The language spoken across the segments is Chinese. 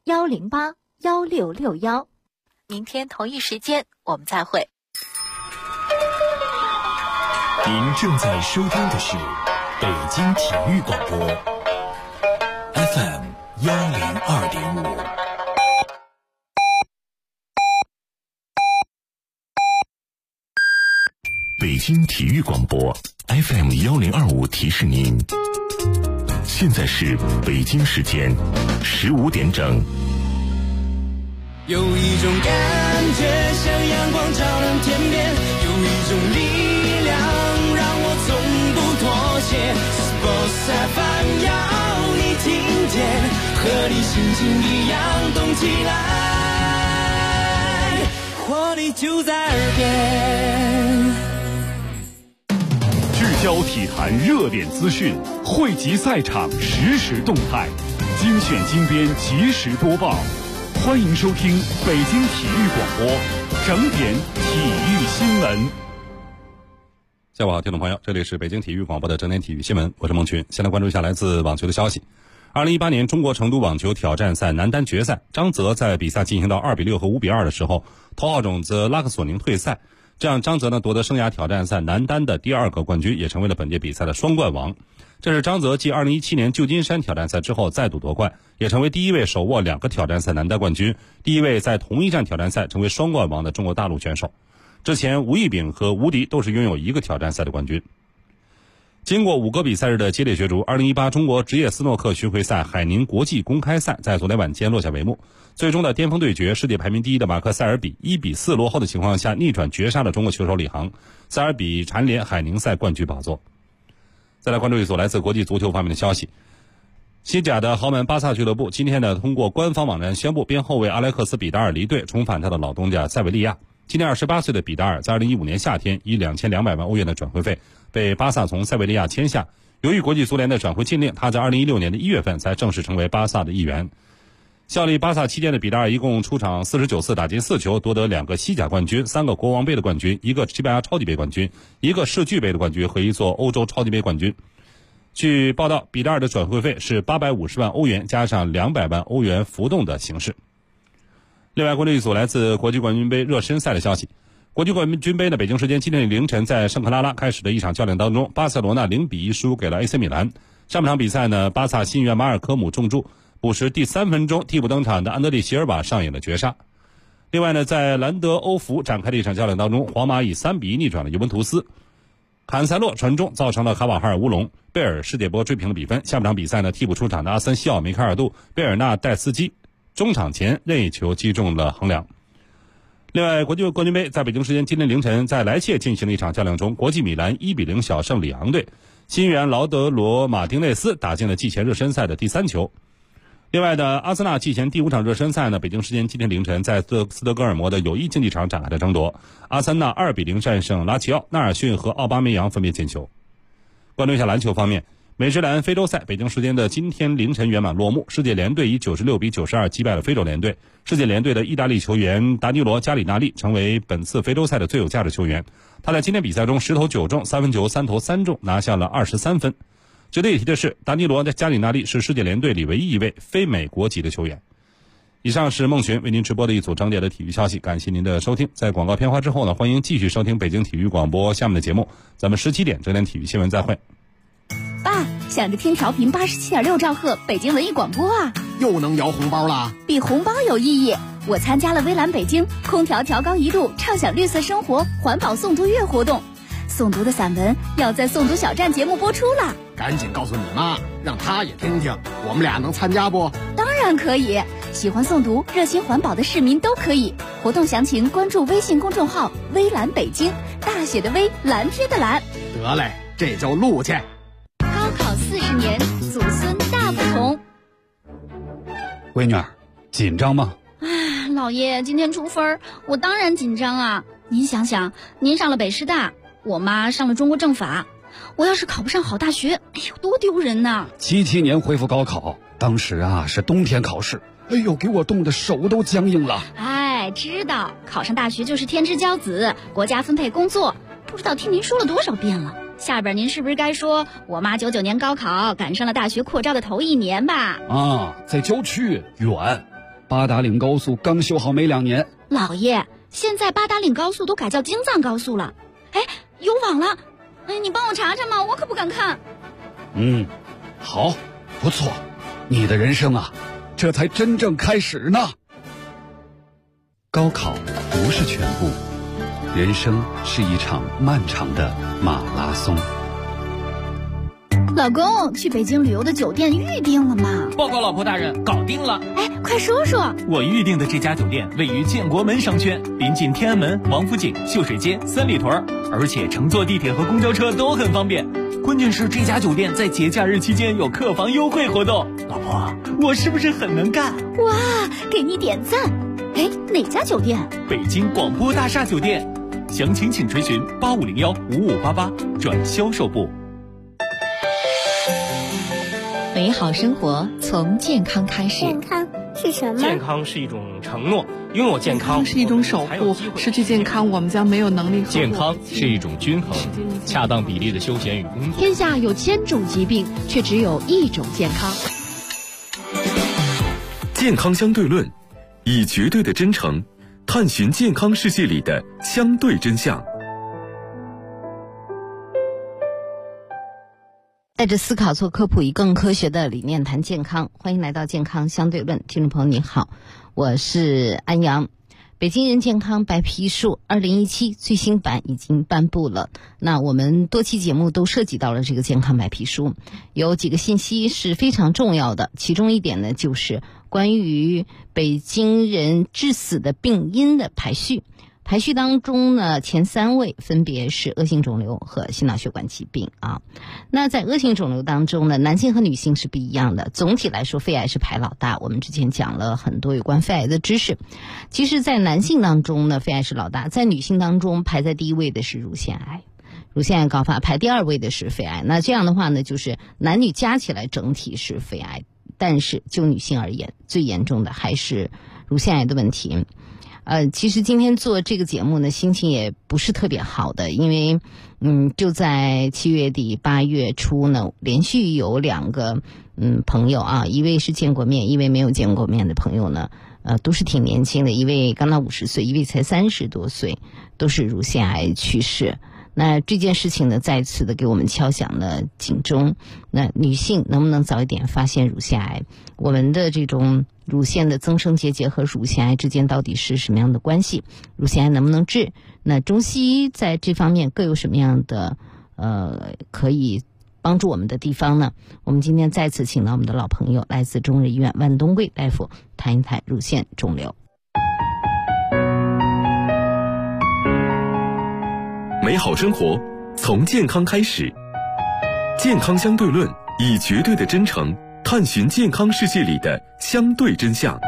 1081661。明天同一时间我们再会。 您正在收听的是北京体育广播 FM 102.5。北京体育广播 FM 1025提示您，现在是北京时间15点整。 有一种感觉像阳光照亮天边，有一种力量让我从不妥协。Sports FM 要你听见，和你心情一样动起来，活力就在耳边。 聚焦体坛热点资讯，汇集赛场实时动态，精选精编及时播报。欢迎收听北京体育广播整点体育新闻。 下午好，听众朋友，这里是北京体育广播的整点体育新闻，我是孟群。先来关注一下来自网球的消息。2018年中国成都网球挑战赛男单决赛，张泽在比赛进行到2-6和5-2的时候，头号种子拉克索宁退赛，这样张泽夺得生涯挑战赛男单的第2个冠军，也成为了本届比赛的双冠王。这是张泽继2017年旧金山挑战赛之后再度夺冠，也成为第一位手握2个挑战赛男单冠军，第一位在同一站挑战赛成为双冠王的中国大陆选手。之前吴亦丙和吴迪都是拥有1个挑战赛的冠军。经过5个比赛日的激烈角逐，2018中国职业斯诺克巡回赛海宁国际公开赛在昨天晚间落下帷幕。最终的巅峰对决，世界排名第1的马克塞尔比1-4落后的情况下逆转绝杀了中国球手李航，塞尔比蝉联海宁赛冠军宝座。再来关注一组来自国际足球方面的消息。西甲的豪门巴萨俱乐部今天通过官方网站宣布，边后卫阿莱克斯·比达尔离队，重返他的老东家塞维利亚。今年28岁的比达尔在2015年夏天以2200万欧元的转会费被巴萨从塞维利亚签下，由于国际足联的转会禁令，他在2016年的1月份才正式成为巴萨的一员。效力巴萨期间的比达尔一共出场49次，打进4球，夺得2个西甲冠军、3个国王杯的冠军、1个西班牙超级杯冠军、1个世俱杯的冠军和1座欧洲超级杯冠军。据报道，比达尔的转会费是850万欧元加上200万欧元浮动的形式。另外，关注一组来自国际冠军杯热身赛的消息。国际冠军杯北京时间今天凌晨在圣克拉拉开始的一场较量当中，巴塞罗那0-1输给了 AC 米兰。上半场比赛巴萨新援马尔科姆中柱，补时第3分钟替补登场的安德烈席尔瓦上演了绝杀。另外在兰德欧服展开的一场较量当中，皇马以3-1逆转了尤文图斯。坎塞洛传中造成了卡瓦哈尔乌龙，贝尔世界波追平了比分。下半场比赛替补出场的阿森西奥、梅开二度、贝尔纳代斯基中场前任意球击中了横梁。另外，国际冠军杯在北京时间今天凌晨在莱切进行了一场较量中，国际米兰1-0小胜里昂队，新援劳德罗马丁内斯打进了季前热身赛的第3球。另外阿森纳季前第5场热身赛北京时间今天凌晨在斯德哥尔摩的友谊竞技场展开了争夺，阿森纳2-0战胜拉齐奥，纳尔逊和奥巴梅扬分别进球。关注一下篮球方面，美职篮非洲赛北京时间的今天凌晨圆满落幕，世界联队以96-92击败了非洲联队。世界联队的意大利球员达尼罗·加里纳利成为本次非洲赛的最有价值球员，他在今天比赛中10投9中，3分球3投3中，拿下了23分。值得一提的是，达尼罗的加里纳利是世界联队里唯一一位非美国籍的球员。以上是孟群为您直播的一组整点的体育消息，感谢您的收听。在广告片花之后欢迎继续收听北京体育广播下面的节目，咱们17点整点体育新闻再会。 爸，想着听调频87.6兆赫北京文艺广播啊， 又能摇红包啦？ 比红包有意义。我参加了微蓝北京空调调高1度畅享绿色生活环保诵读月活动，诵读的散文要在诵读小站节目播出了。 赶紧告诉你妈，让她也听听，我们俩能参加不？ 当然可以，喜欢诵读热心环保的市民都可以。活动详情关注微信公众号微蓝北京，大写的微，蓝天的蓝。 得嘞，这就录去。 高考40年，祖孙大不同。 闺女儿，紧张吗？ 老爷，今天出分，我当然紧张啊。您想想，您上了北师大，我妈上了中国政法，我要是考不上好大学，哎呦，多丢人呐 ！77年恢复高考，当时是冬天考试，哎呦，给我冻得手都僵硬了。 哎，知道考上大学就是天之骄子，国家分配工作，不知道听您说了多少遍了。下边您是不是该说我妈99年高考赶上了大学扩招的头1年吧？ 在郊区远， 八达岭高速刚修好没2年。 老爷，现在八达岭高速都改叫京藏高速了。哎，有网了。哎，你帮我查查嘛，我可不敢看。 好，不错，你的人生啊，这才真正开始呢。高考不是全部，人生是一场漫长的马拉松。 老公，去北京旅游的酒店预定了吗？ 报告老婆大人，搞定了。 哎，快说说。 我预定的这家酒店位于建国门商圈，临近天安门、王府井、秀水街、三里屯，而且乘坐地铁和公交车都很方便。关键是这家酒店在节假日期间有客房优惠活动。老婆，我是不是很能干？ 哇，给你点赞。哎，哪家酒店？ 北京广播大厦酒店。详情请垂询8501-5588转销售部。 美好生活从健康开始。 健康是什么？ 健康是一种承诺，拥有健康是一种守护，失去健康我们将没有能力。 健康是一种均衡，恰当比例的休闲与工作。 天下有1000种疾病，却只有1种健康。 健康相对论，以绝对的真诚探寻健康世界里的相对真相。 带着思考做科普，以更科学的理念谈健康。欢迎来到健康相对论，听众朋友你好，我是安阳。北京人健康白皮书2017最新版已经颁布了，那我们多期节目都涉及到了这个健康白皮书，有几个信息是非常重要的，其中一点呢就是关于北京人致死的病因的排序。排序当中呢，前3位分别是恶性肿瘤和心脑血管疾病啊。那在恶性肿瘤当中呢，男性和女性是不一样的。总体来说，肺癌是排老大。我们之前讲了很多有关肺癌的知识。其实，在男性当中呢，肺癌是老大；在女性当中，排在第1位的是乳腺癌。乳腺癌高发，排第2位的是肺癌。那这样的话呢，就是男女加起来整体是肺癌，但是就女性而言，最严重的还是乳腺癌的问题。其实今天做这个节目呢，心情也不是特别好的，因为就在7月底8月初呢，连续有2个朋友啊，一位是见过面，一位没有见过面的朋友呢，都是挺年轻的，一位刚到50岁，一位才30多岁，都是乳腺癌去世。那这件事情呢，再次的给我们敲响了警钟。那女性能不能早一点发现乳腺癌？我们的这种乳腺的增生结节和乳腺癌之间到底是什么样的关系？乳腺癌能不能治？那中西医在这方面各有什么样的可以帮助我们的地方呢？我们今天再次请到我们的老朋友，来自中日医院万东贵大夫谈一谈乳腺肿瘤。 美好生活从健康开始，健康相对论，以绝对的真诚探寻健康世界里的相对真相。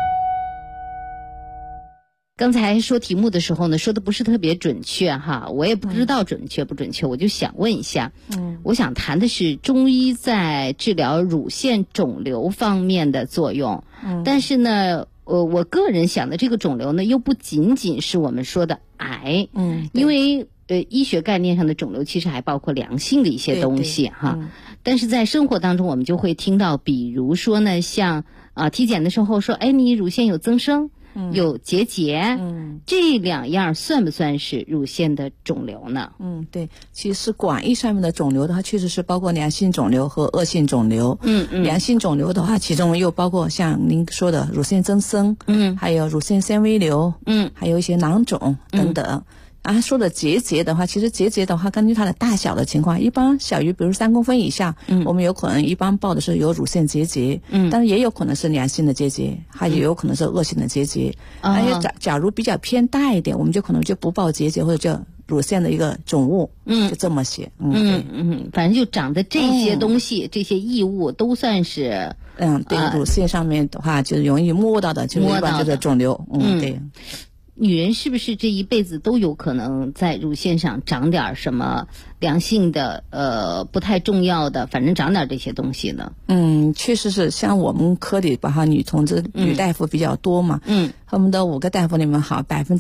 刚才说题目的时候呢，说的不是特别准确哈，我也不知道准确不准确，我就想问一下，我想谈的是中医在治疗乳腺肿瘤方面的作用，但是呢，我个人想的这个肿瘤呢，又不仅仅是我们说的癌，因为医学概念上的肿瘤其实还包括良性的一些东西哈，但是在生活当中我们就会听到，比如说呢，像体检的时候说，哎，你乳腺有增生，有结节，这2样算不算是乳腺的肿瘤呢？ 对，其实广义上面的肿瘤的话，确实是包括良性肿瘤和恶性肿瘤。良性肿瘤的话，其中又包括像您说的乳腺增生，还有乳腺纤维瘤，还有一些囊肿等等。说的结节的话，其实结节的话，根据它的大小的情况，一般小于比如3公分以下，我们有可能一般报的是有乳腺结节，但是也有可能是良性的结节，还有可能是恶性的结节。而且假如比较偏大一点，我们就可能就不报结节，或者叫乳腺的一个肿物，就这么写。 反正就长的这些东西，这些异物都算是对，乳腺上面的话就容易摸到的，就是一般就是肿瘤。对。 女人是不是这一辈子都有可能在乳腺上长点什么良性的不太重要的，反正长点这些东西呢？ 确实是，像我们科里吧女同志女大夫比较多嘛，他们的5个大夫里面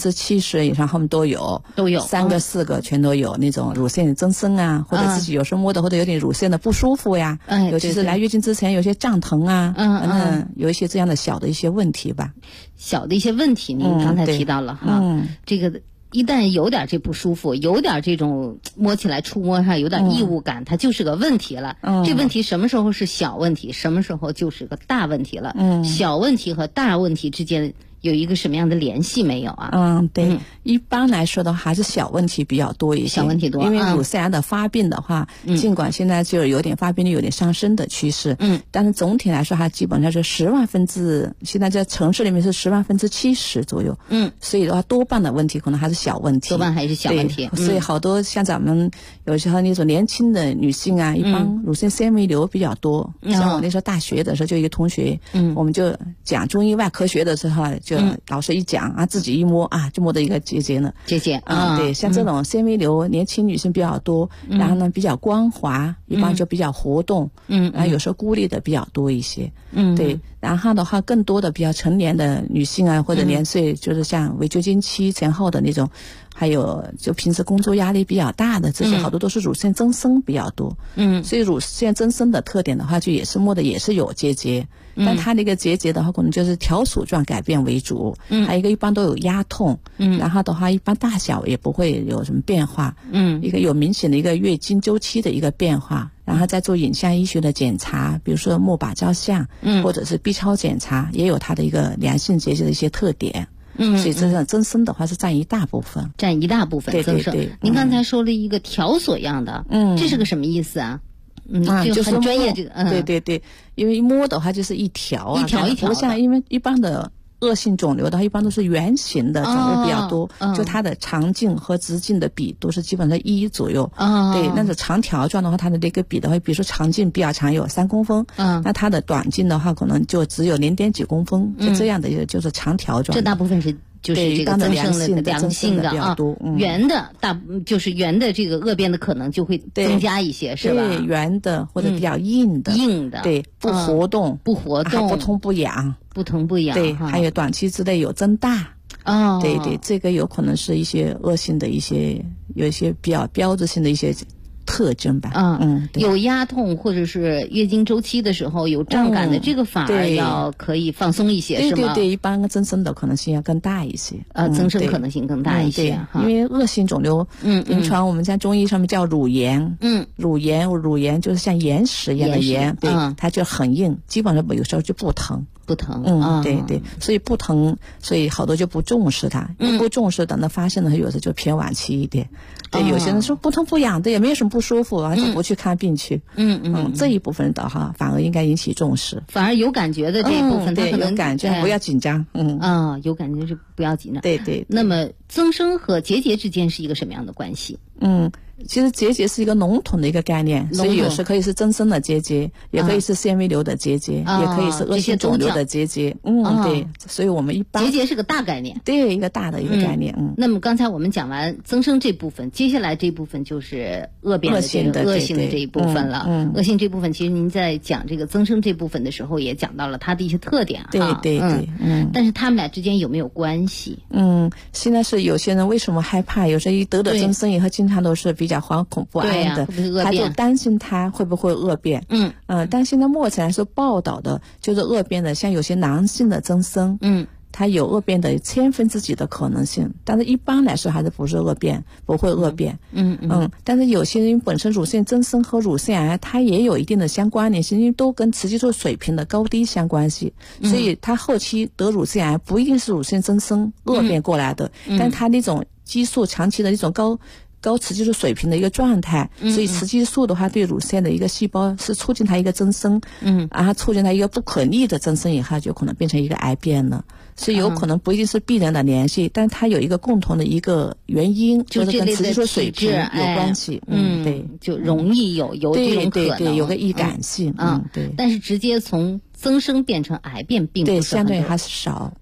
70%以上他们都有3个4个全都有那种乳腺增生啊，或者自己有时候摸的或者有点乳腺的不舒服呀，尤其是来月经之前有些胀疼啊，有一些这样的小的一些问题吧。 小的一些问题，您刚才提到了这个。一旦有点这不舒服，有点这种摸起来触摸上有点异物感，它就是个问题了。这问题什么时候是小问题，什么时候就是个大问题了。小问题和大问题之间有一个什么样的联系没有啊？ 对，一般来说的话还是小问题比较多一些， 小问题多， 因为乳腺癌的发病的话，尽管现在就有点发病率有点上升的趋势，但是总体来说它基本上是现在在城市里面是10%70%左右，所以的话多半的问题可能还是小问题， 多半还是小问题。 所以好多像咱们有时候那种年轻的女性啊，一般乳腺纤维瘤比较多。像我那时候大学的时候，就一个同学，我们就讲中医外科学的时候，就老师一讲啊，自己一摸啊，就摸到一个结节呢。 结节对，像这种纤维瘤，年轻女性比较多，然后呢比较光滑，一般就比较活动，然后有时候孤立的比较多一些，对。然后的话，更多的比较成年的女性啊，或者年岁就是像围绝经期前后的那种，还有就平时工作压力比较大的，这些好多都是乳腺增生比较多。所以乳腺增生的特点的话，就也是摸的也是有结节，但它那个结节的话，可能就是条索状改变为主，还有一个一般都有压痛，然后的话一般大小也不会有什么变化，一个有明显的一个月经周期的一个变化。然后再做影像医学的检查，比如说钼靶照相，或者是 B 超检查，也有它的一个良性结节的一些特点。所以这种增生的话是占一大部分，增生。 您刚才说了一个条索样的，这是个什么意思啊？ 就是很专业这个， 对，因为摸的话就是一条啊，不像因为一般的。恶性肿瘤的话，一般都是圆形的肿瘤比较多，就它的长径和直径的比都是基本上1左右。对，那种长条状的话，它的那个比的话，比如说长径比较长，有3公分，那它的短径的话，可能就只有0点几公分，就这样的一个就是长条状。 这大部分是就是这个增生的良性的比较多， 圆的就是圆的这个恶变的可能就会增加一些，是吧？ 对，圆的或者比较硬的，对，不活动， 不痛不痒。 不疼不痒， 对，还有短期之内有增大，对，这个有可能是一些恶性的有一些比较标志性的一些特征吧。 有压痛或者是月经周期的时候有胀感的，这个反而要可以放松一些，是吗？ 对，一般增生的可能性要更大一些。 增生可能性更大一些， 因为恶性肿瘤，临床我们在中医上面叫乳炎，乳炎就是像岩石一样的岩，对，它就很硬，基本上有时候就不疼。对，所以不疼，所以好多就不重视它，不重视，等到发现了，有的就偏晚期一点。对，有些人说不疼不痒的，也没有什么不舒服，而且不去看病去。这一部分的话，反而应该引起重视。 反而有感觉的这一部分， 对，有感觉不要紧张。 有感觉就不要紧张。 对。 那么增生和结节之间是一个什么样的关系？ 其实结节是一个笼统的一个概念，所以有时可以是增生的结节，也可以是纤维瘤的结节，也可以是恶性肿瘤的结节。对，所以我们一般结节是个大概念， 对，一个大的一个概念。 那么刚才我们讲完增生这部分，接下来这部分就是恶变的这个恶性的这一部分了。恶性这部分，其实您在讲这个增生这部分的时候，也讲到了它的一些特点。 对。 但是他们俩之间有没有关系？ 现在是有些人为什么害怕？有时候一得了增生以后，经常都是比较惶恐不安的，他就担心他会不会恶变。但现在目前来说报道的就是恶变的，像有些男性的增生，它有恶变的1/1000几的可能性，但是一般来说还是不是恶变，不会恶变。但是有些人本身乳腺增生和乳腺癌它也有一定的相关联性，因为都跟雌激素水平的高低相关系，所以他后期得乳腺癌不一定是乳腺增生恶变过来的，但他那种激素长期的一种高雌激素水平的一个状态，所以雌激素的话对乳腺的一个细胞是促进它一个增生，然后促进它一个不可逆的增生以后，就可能变成一个癌变了。所以有可能不一定是必然的联系，但它有一个共同的一个原因，就是跟雌激素水平有关系。对， 就容易有这种可能， 对，有个易感性。对。 但是直接从增生变成癌变并不是相对还是少，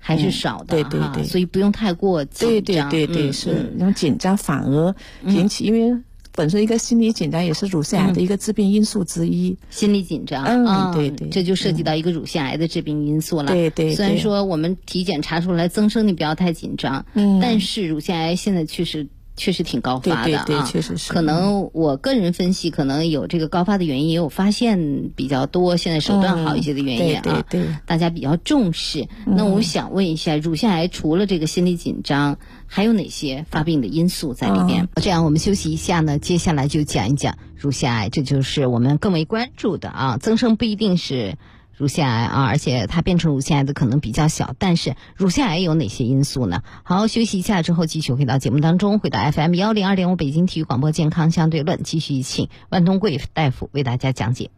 对，所以不用太过紧张。 对，是那种紧张反而引起，因为本身一个心理紧张也是乳腺癌的一个致病因素之一。 心理紧张， 对对， 这就涉及到一个乳腺癌的致病因素了。 对对， 虽然说我们体检查出来增生，你不要太紧张，但是乳腺癌现在确实挺高发的啊， 对，确实是。 可能我个人分析，可能有这个高发的原因，也有发现比较多，现在手段好一些的原因啊， 对， 大家比较重视。那我想问一下，乳腺癌除了这个心理紧张，还有哪些发病的因素在里面？ 这样我们休息一下呢，接下来就讲一讲乳腺癌，这就是我们更为关注的啊。增生不一定是乳腺癌啊，而且它变成乳腺癌的可能比较小，但是乳腺癌有哪些因素呢？好，休息一下之后继续回到节目当中，回到 FM102.5 北京体育广播健康相对论，继续请万东贵大夫为大家讲解。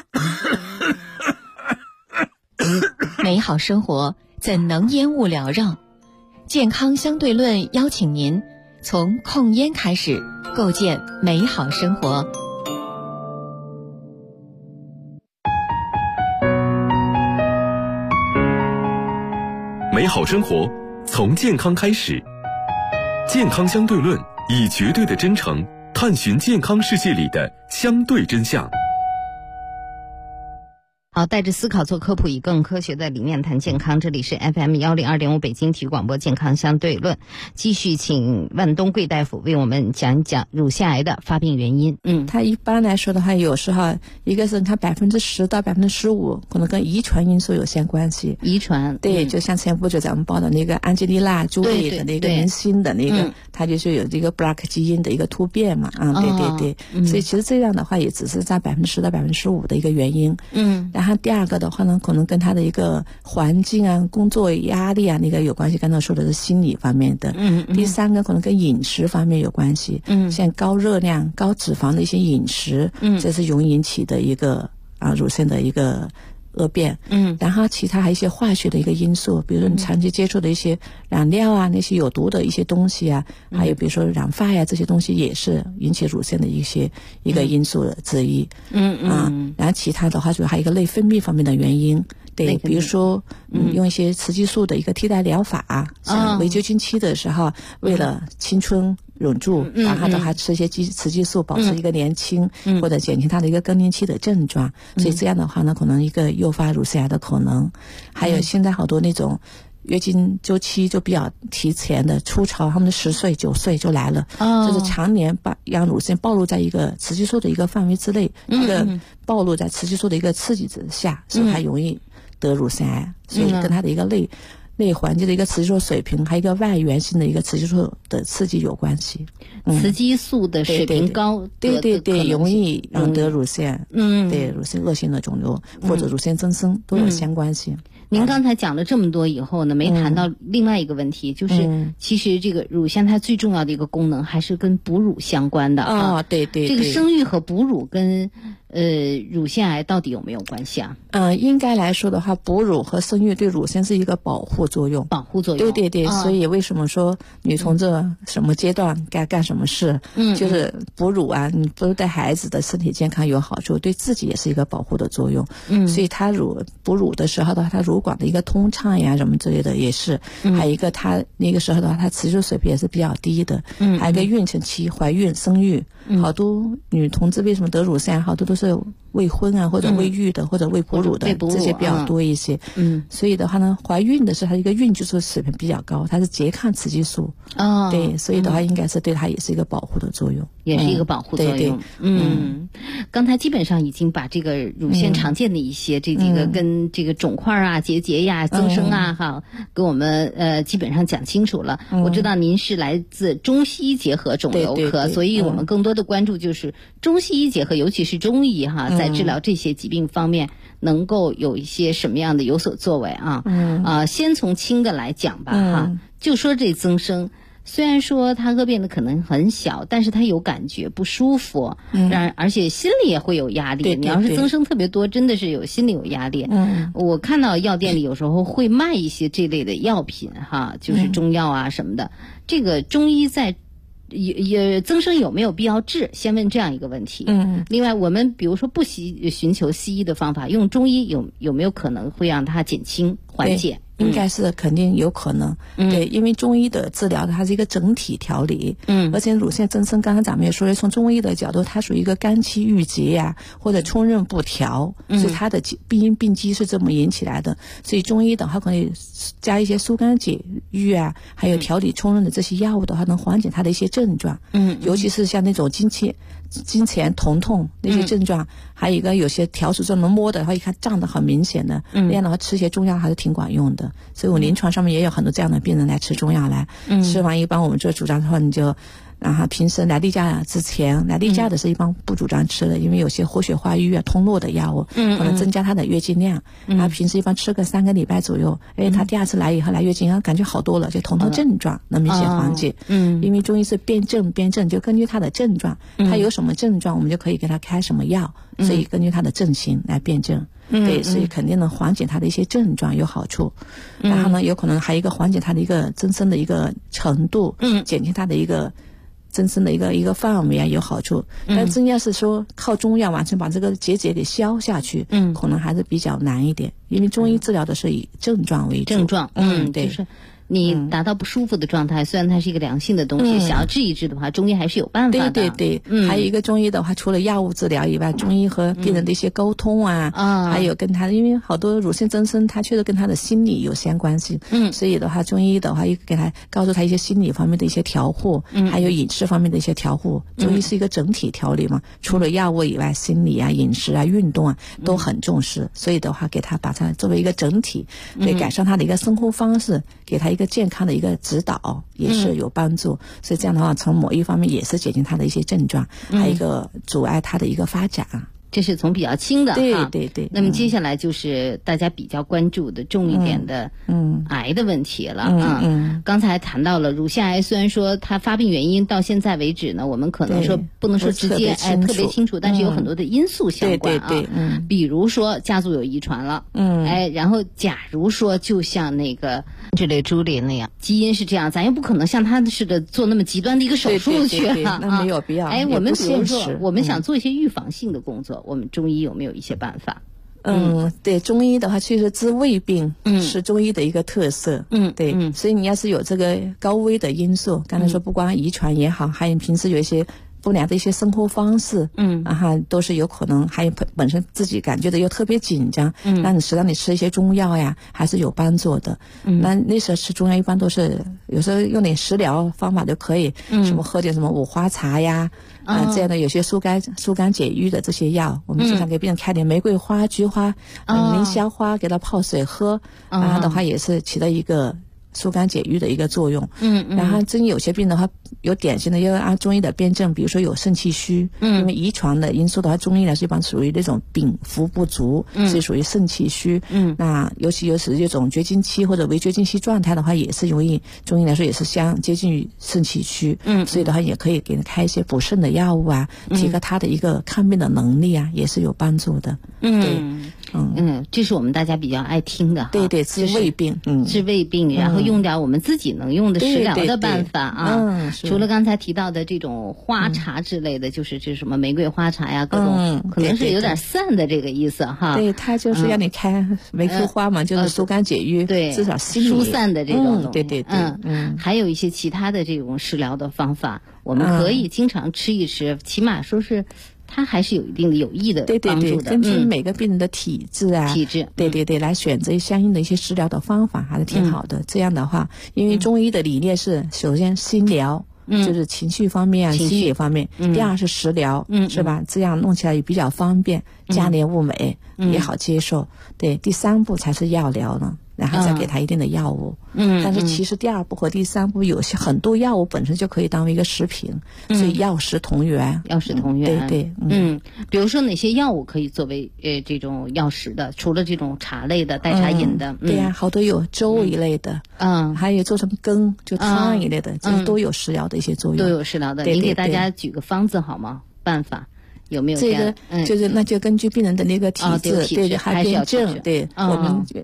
美好生活怎能烟雾缭绕？健康相对论邀请您从控烟开始，构建美好生活。 美好生活从健康开始，健康相对论以绝对的真诚探寻健康世界里的相对真相。 好，带着思考做科普，以更科学的理念谈健康。这里是 FM102.5 北京体育广播健康相对论，继续请万东贵大夫为我们讲一讲乳腺癌的发病原因。 它一般来说的话，有时候一个是它10%到15%可能跟遗传因素有些关系。 遗传， 对，就像前不久咱们报的那个安吉丽娜·朱莉的那个明星的那个，它就是有这个 BRCA 基因的一个突变嘛，对，所以其实这样的话也只是占10%到15%的一个原因。然后第二个的话呢，可能跟他的一个环境啊、工作压力啊那个有关系，刚才说的是心理方面的。第三个可能跟饮食方面有关系。像高热量、高脂肪的一些饮食，这是容易引起的一个乳腺的一个恶变。然后其他还有一些化学的一个因素，比如说你长期接触的一些染料啊，那些有毒的一些东西啊，还有比如说染发呀，这些东西也是引起乳腺的一个因素之一。然后其他的话就还有一个内分泌方面的原因。对，比如说用一些雌激素的一个替代疗法，像围绝经期的时候，为了青春永驻，然后的话吃一些雌激素保持一个年轻，或者减轻它的一个更年期的症状。所以这样的话呢，可能一个诱发乳腺癌的可能。还有现在好多那种月经周期就比较提前的初潮，他们10岁9岁就来了，就是常年让乳腺暴露在一个雌激素的一个范围之内，一个暴露在雌激素的一个刺激之下，所以还容易得乳腺癌。所以跟它的一个内环境的一个雌激素水平，还有一个外源性的一个雌激素的刺激有关系。 雌激素的水平高， 对，容易让得乳腺，对乳腺恶性的肿瘤或者乳腺增生都有相关性。 您刚才讲了这么多以后呢，没谈到另外一个问题，就是其实这个乳腺它最重要的一个功能还是跟哺乳相关的对， 这个生育和哺乳跟乳腺癌到底有没有关系啊？ 应该来说的话，哺乳和生育对乳腺是一个保护作用。对，所以为什么说女同志什么阶段该干什么事，就是哺乳啊，你不是对孩子的身体健康有好处，对自己也是一个保护的作用。所以它哺乳的时候的话，它乳管的一个通畅呀什么之类的也是。还有一个它那个时候的话，它雌激素水平也是比较低的。还有一个孕程期、怀孕、生育，好多女同志为什么得乳腺，好多都是未婚啊，或者未育的，或者未哺乳的，这些比较多一些。所以的话呢，怀孕的时候它一个孕激素水平比较高，它是拮抗雌激素。对，所以的话应该是对它也是一个保护的作用， 也是一个保护作用。刚才基本上已经把这个乳腺常见的一些这几个跟这个肿块啊、结节呀、增生啊，给我们基本上讲清楚了。我知道您是来自中西医结合肿瘤科，所以我们更多的关注就是中西医结合，尤其是中医在治疗这些疾病方面能够有一些什么样的有所作为啊？先从轻的来讲吧就说这增生。虽然说它恶变的可能很小，但是它有感觉不舒服，而且心里也会有压力。你要是增生特别多，真的是心里有压力。我看到药店里有时候会卖一些这类的药品就是中药啊什么的。这个中医在也增生有没有必要治？先问这样一个问题。另外我们比如说不寻求西医的方法，用中医有没有可能会让它减轻缓解。 应该是肯定有可能，对，因为中医的治疗它是一个整体调理，而且乳腺增生，刚才咱们也说了，从中医的角度，它属于一个肝气郁结呀，或者冲任不调，所以它的病因病机是这么引起来的，所以中医的话可以加一些疏肝解郁啊，还有调理冲任的这些药物的话，能缓解它的一些症状，尤其是像那种经前疼痛那些症状，还有一个有些条数这么摸的话，一看胀得很明显的，那样的话吃一些中药还是挺管用的。所以我临床上面也有很多这样的病人来吃中药来，吃完一般我们就主张说你就然后平时来例假之前，来例假的是一般不主张吃的，因为有些活血化瘀啊、通络的药物，可能增加他的月经量。然后平时一般吃个3个礼拜左右，他第2次来以后来月经，感觉好多了，就疼痛症状能明显缓解。因为中医是辨证，就根据他的症状，他有什么症状，我们就可以给他开什么药，所以根据他的症型来辨证。对，所以肯定能缓解他的一些症状，有好处。然后呢，有可能还有一个缓解他的一个增生的一个程度，减轻他的一个增生的一个范围啊，有好处。但真要是说靠中药完全把这个结节给消下去，可能还是比较难一点，因为中医治疗的是以症状为主。 症状，对。就是你达到不舒服的状态，虽然它是一个良性的东西，想要治一治的话，中医还是有办法的。 对，还有一个中医的话，除了药物治疗以外，中医和病人的一些沟通啊，还有跟他，因为好多乳腺增生，它确实跟他的心理有相关性。所以的话，中医的话，又给他告诉他一些心理方面的一些调护，还有饮食方面的一些调护。中医是一个整体调理嘛，除了药物以外，心理啊、饮食啊、运动啊都很重视。所以的话，给他把它作为一个整体，对改善他的一个生活方式，给他一个健康的一个指导也是有帮助，所以这样的话从某一方面也是减轻他的一些症状，还有一个阻碍他的一个发展。 这是从比较轻的对。 那么接下来就是大家比较关注的重一点的癌的问题了。刚才谈到了乳腺癌，虽然说它发病原因到现在为止呢，我们可能说不能说直接特别清楚，但是有很多的因素相关啊。比如说家族有遗传了，然后假如说就像那个这类朱琳那样，基因是这样，咱又不可能像他似的做那么极端的一个手术去了， 那没有必要。 我们比如说我们想做一些预防性的工作，我们中医有没有一些办法？ 对，中医的话，确实治胃病是中医的一个特色。对，所以你要是有这个高危的因素，刚才说不光遗传也好，还有平时有一些不良的一些生活方式，都是有可能，还有本身自己感觉的又特别紧张，那你适当你吃一些中药呀，还是有帮助的。那时候吃中药一般都是有时候用点食疗方法就可以，什么喝点什么五花茶呀。这样的有些疏肝解郁的这些药，我们经常给病人开点玫瑰花、菊花、凌霄花，给他泡水喝，然后的话也是起到一个疏肝解郁的一个作用。然后真有些病的话，有典型的要按中医的辨证，比如说有肾气虚，因为遗传的因素的话，中医来说一般属于那种禀赋不足，是属于肾气虚。那尤其有时这种绝经期或者微绝经期状态的话，也是容易中医来说也是相接近于肾气虚。所以的话也可以给他开一些补肾的药物啊，提高他的一个抗病的能力啊，也是有帮助的。 这是我们大家比较爱听的。 对，治胃病， 治胃病，然后用点我们自己能用的食疗的办法啊。除了刚才提到的这种花茶之类的，就是这什么玫瑰花茶呀，各种可能是有点散的这个意思哈。 对，它就是让你开玫瑰花嘛，就是疏肝解郁， 对， 至少心理疏散的这种。 对。 还有一些其他的这种食疗的方法，我们可以经常吃一吃，起码说是。它还是有一定的有益的帮助的。 根据每个病人的体质啊，对，来选择相应的一些食疗的方法，还是挺好的。这样的话，因为中医的理念是，首先心疗，就是情绪方面啊、心理方面；第二是食疗，是吧？这样弄起来也比较方便，价廉物美，也好接受。对，第3步才是药疗呢。然后再给他一定的药物，但是其实第2步和第3步有些很多药物本身就可以当为一个食品，所以药食同源。对， 比如说哪些药物可以作为这种药食的？除了这种茶类的、代茶饮的， 对呀，好多有粥一类的，还有做成羹就汤一类的，这都有食疗的一些作用， 都有食疗的。您给大家举个方子好吗？办法。有没有这个？就是那就根据病人的那个体质，对，还辨证，对，我们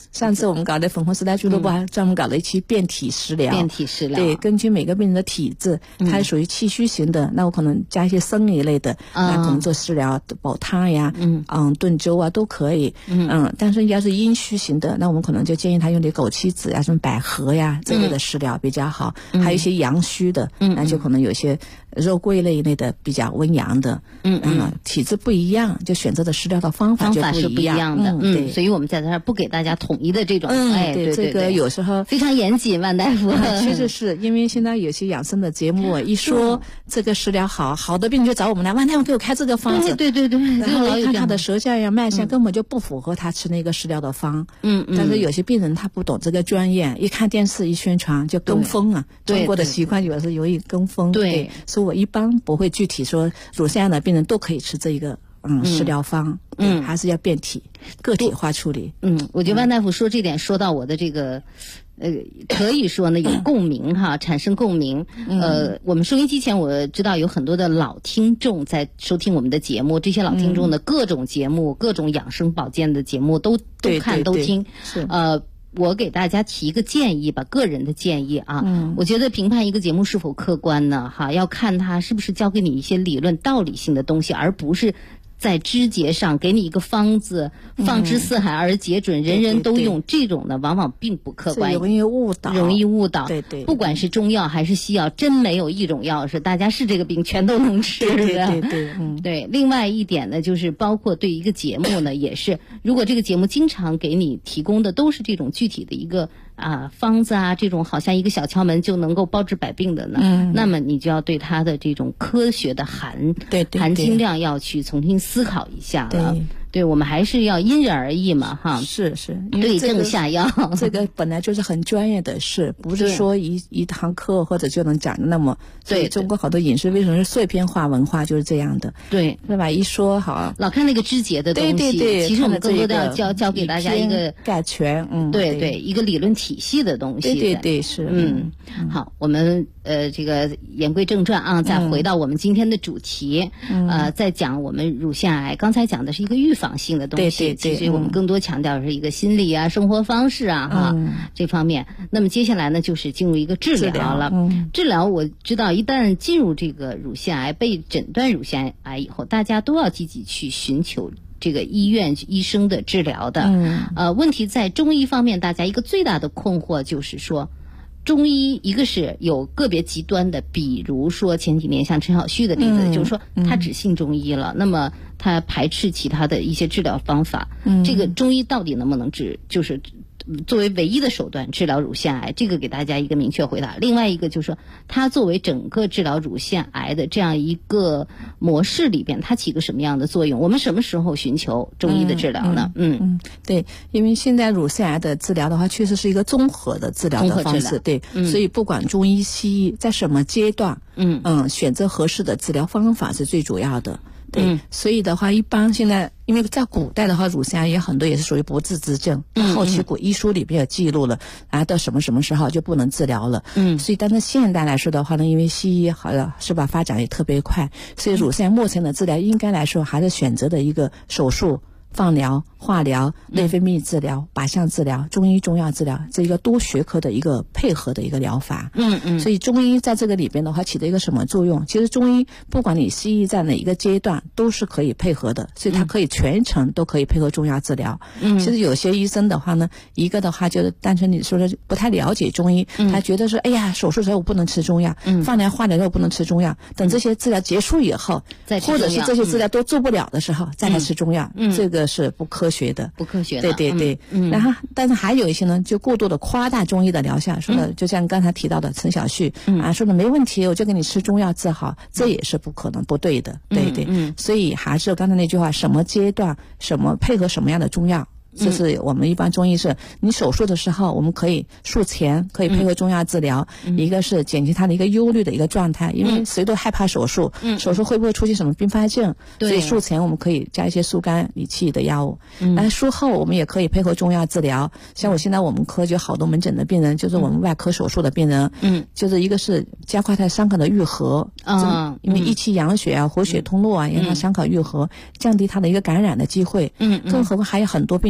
上次我们搞的粉红丝带俱乐部还专门搞了一期变体食疗。 变体食疗， 对，根据每个病人的体质，它是属于气虚型的，那我可能加一些生理类的，那可能做食疗、煲汤呀，炖粥啊都可以。但是要是阴虚型的，那我们可能就建议他用点枸杞子呀、什么百合呀这类的食疗比较好。还有一些阳虚的，那就可能有些肉桂类的比较温阳的。体质不一样，就选择的食疗的方法就是不一样的。 对， 所以我们在这儿不给大家统一的这种。 对，这个有时候非常严谨，万大夫。 确实是因为现在有些养生的节目一说这个食疗好的病人就找我们来，万大夫给我开这个方子。 对， 然后一看他的舌象呀、脉象根本就不符合他吃那个食疗的方。但是有些病人他不懂这个专业，一看电视一宣传就跟风啊。中国的习惯有的是容易跟风。 对， 所以我一般不会具体说乳腺癌的病人都可以吃这一个食疗方。还是要变体个体化处理。 我觉得万大夫说这点说到我的这个可以说呢有共鸣哈，产生共鸣。我们收音机前我知道有很多的老听众在收听我们的节目，这些老听众呢各种节目、各种养生保健的节目都看都听。 是我给大家提一个建议吧，个人的建议啊。我觉得评判一个节目是否客观呢，要看它是不是教给你一些理论道理性的东西，而不是在枝节上给你一个方子，放之四海而皆准，人人都用，这种呢往往并不客观， 容易误导。对， 不管是中药还是西药，真没有一种药是大家是这个病全都能吃的。对。另外一点呢，就是包括对一个节目呢，也是如果这个节目经常给你提供的都是这种具体的一个方子啊，这种好像一个小窍门就能够包治百病的呢，那么你就要对它的这种科学的含金量要去重新思考一下了。对，我们还是要因人而异嘛，哈。 是， 对症下药。 这个本来就是很专业的事，不是说一堂课或者就能讲的那么。对，中国好多饮食为什么是碎片化文化就是这样的。 对， 是吧？一说好， 老看那个枝节的东西。 对， 其实我们更多的要教给大家一个概全。 对，一个理论体系的东西。 对，是。 好，我们这个言归正传啊，再回到我们今天的主题。再讲我们乳腺癌，刚才讲的是一个预防性的东西。 对， 其实我们更多强调是一个心理啊、生活方式啊这方面。那么接下来呢，就是进入一个治疗了。治疗我知道，一旦进入这个乳腺癌，被诊断乳腺癌以后，大家都要积极去寻求这个医院医生的治疗的。问题在中医方面，大家一个最大的困惑就是说，中医一个是有个别极端的，比如说前几年像陈小旭的例子，就是说他只信中医了，那么他排斥其他的一些治疗方法。这个中医到底能不能就是作为唯一的手段治疗乳腺癌，这个给大家一个明确回答。另外一个就是说，它作为整个治疗乳腺癌的这样一个模式里边，它起个什么样的作用？我们什么时候寻求中医的治疗呢？ 对，因为现在乳腺癌的治疗的话，确实是一个综合的治疗的方式。对，所以不管中医西医在什么阶段，选择合适的治疗方法是最主要的。对，所以的话，一般现在因为在古代的话，乳腺癌也很多也是属于不治之症。后期古医书里边也记录了，到什么时候就不能治疗了。所以但是现代来说的话呢，因为西医好像是吧发展也特别快，所以乳腺目前的治疗应该来说还是选择的一个手术、放疗、化疗、内分泌治疗、靶向治疗、中医中药治疗，这一个多学科的一个配合的一个疗法。所以中医在这个里边的话起的一个什么作用？其实中医不管你西医在哪一个阶段都是可以配合的，所以它可以全程都可以配合中药治疗。其实有些医生的话呢，一个的话就是单纯你说的不太了解中医，他觉得说哎呀手术时候我不能吃中药，放疗化疗时候不能吃中药，等这些治疗结束以后，或者是这些治疗都做不了的时候再来吃中药，这个是不科学的。对。然后但是还有一些呢就过度的夸大中医的疗效，说的就像刚才提到的陈小旭说的没问题，我就给你吃中药治好，这也是不可能不对的。对，所以还是刚才那句话，什么阶段什么配合什么样的中药，这是我们一般中医是你手术的时候我们可以术前可以配合中药治疗，一个是减轻他的一个忧虑的一个状态，因为谁都害怕手术，手术会不会出现什么并发症，所以术前我们可以加一些疏肝理气的药物，然后术后我们也可以配合中药治疗。像我现在我们科就好多门诊的病人，就是我们外科手术的病人，就是一个是加快他伤口的愈合，因为益气养血啊，活血通络啊，让他伤口愈合，降低他的一个感染的机会。更何况还有很多病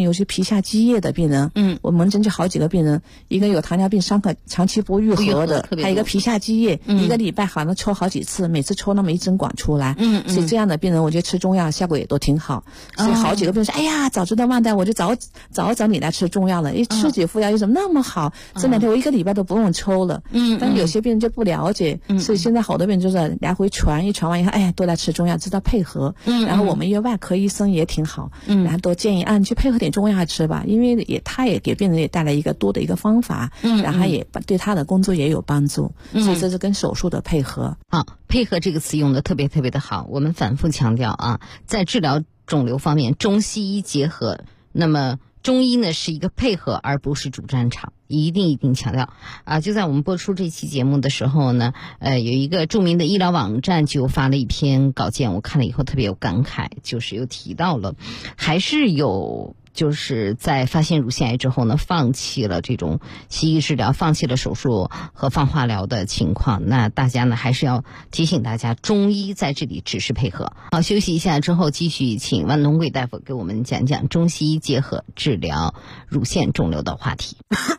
有些皮下积液的病人，我门诊就好几个病人，一个有糖尿病伤口长期不愈合的，还有一个皮下积液，一个礼拜好像抽好几次，每次抽那么一针管出来，所以这样的病人我觉得吃中药效果也都挺好。所以好几个病人说，哎呀，早知道万代我就早找你来吃中药了，吃几副药怎么那么好，这2天我1个礼拜都不用抽了。但有些病人就不了解，所以现在好多病人就是来回传，一传完以后，哎，都来吃中药，知道配合。然后我们医院外科医生也挺好，然后都建议你去配合点中药吃吧，因为他也给病人也带来一个多的一个方法，然后也对他的工作也有帮助，所以这是跟手术的配合。 配合这个词用的特别特别的好，我们反复强调啊，在治疗肿瘤方面，中西医结合，那么中医呢是一个配合，而不是主战场，一定强调啊！就在我们播出这期节目的时候呢，有一个著名的医疗网站就发了一篇稿件，我看了以后特别有感慨，就是又提到了，还是有就是在发现乳腺癌之后呢，放弃了这种西医治疗，放弃了手术和放化疗的情况。那大家呢还是要提醒大家，中医在这里只是配合。好，休息一下之后，继续请万东贵大夫给我们讲讲中西医结合治疗乳腺肿瘤的话题。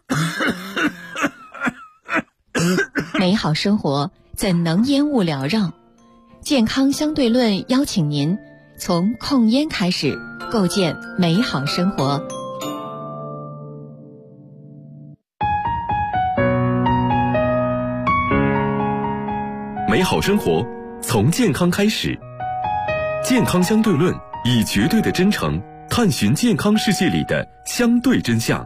美好生活怎能烟雾缭绕？健康相对论邀请您从控烟开始，构建美好生活。 美好生活从健康开始，健康相对论以绝对的真诚探寻健康世界里的相对真相。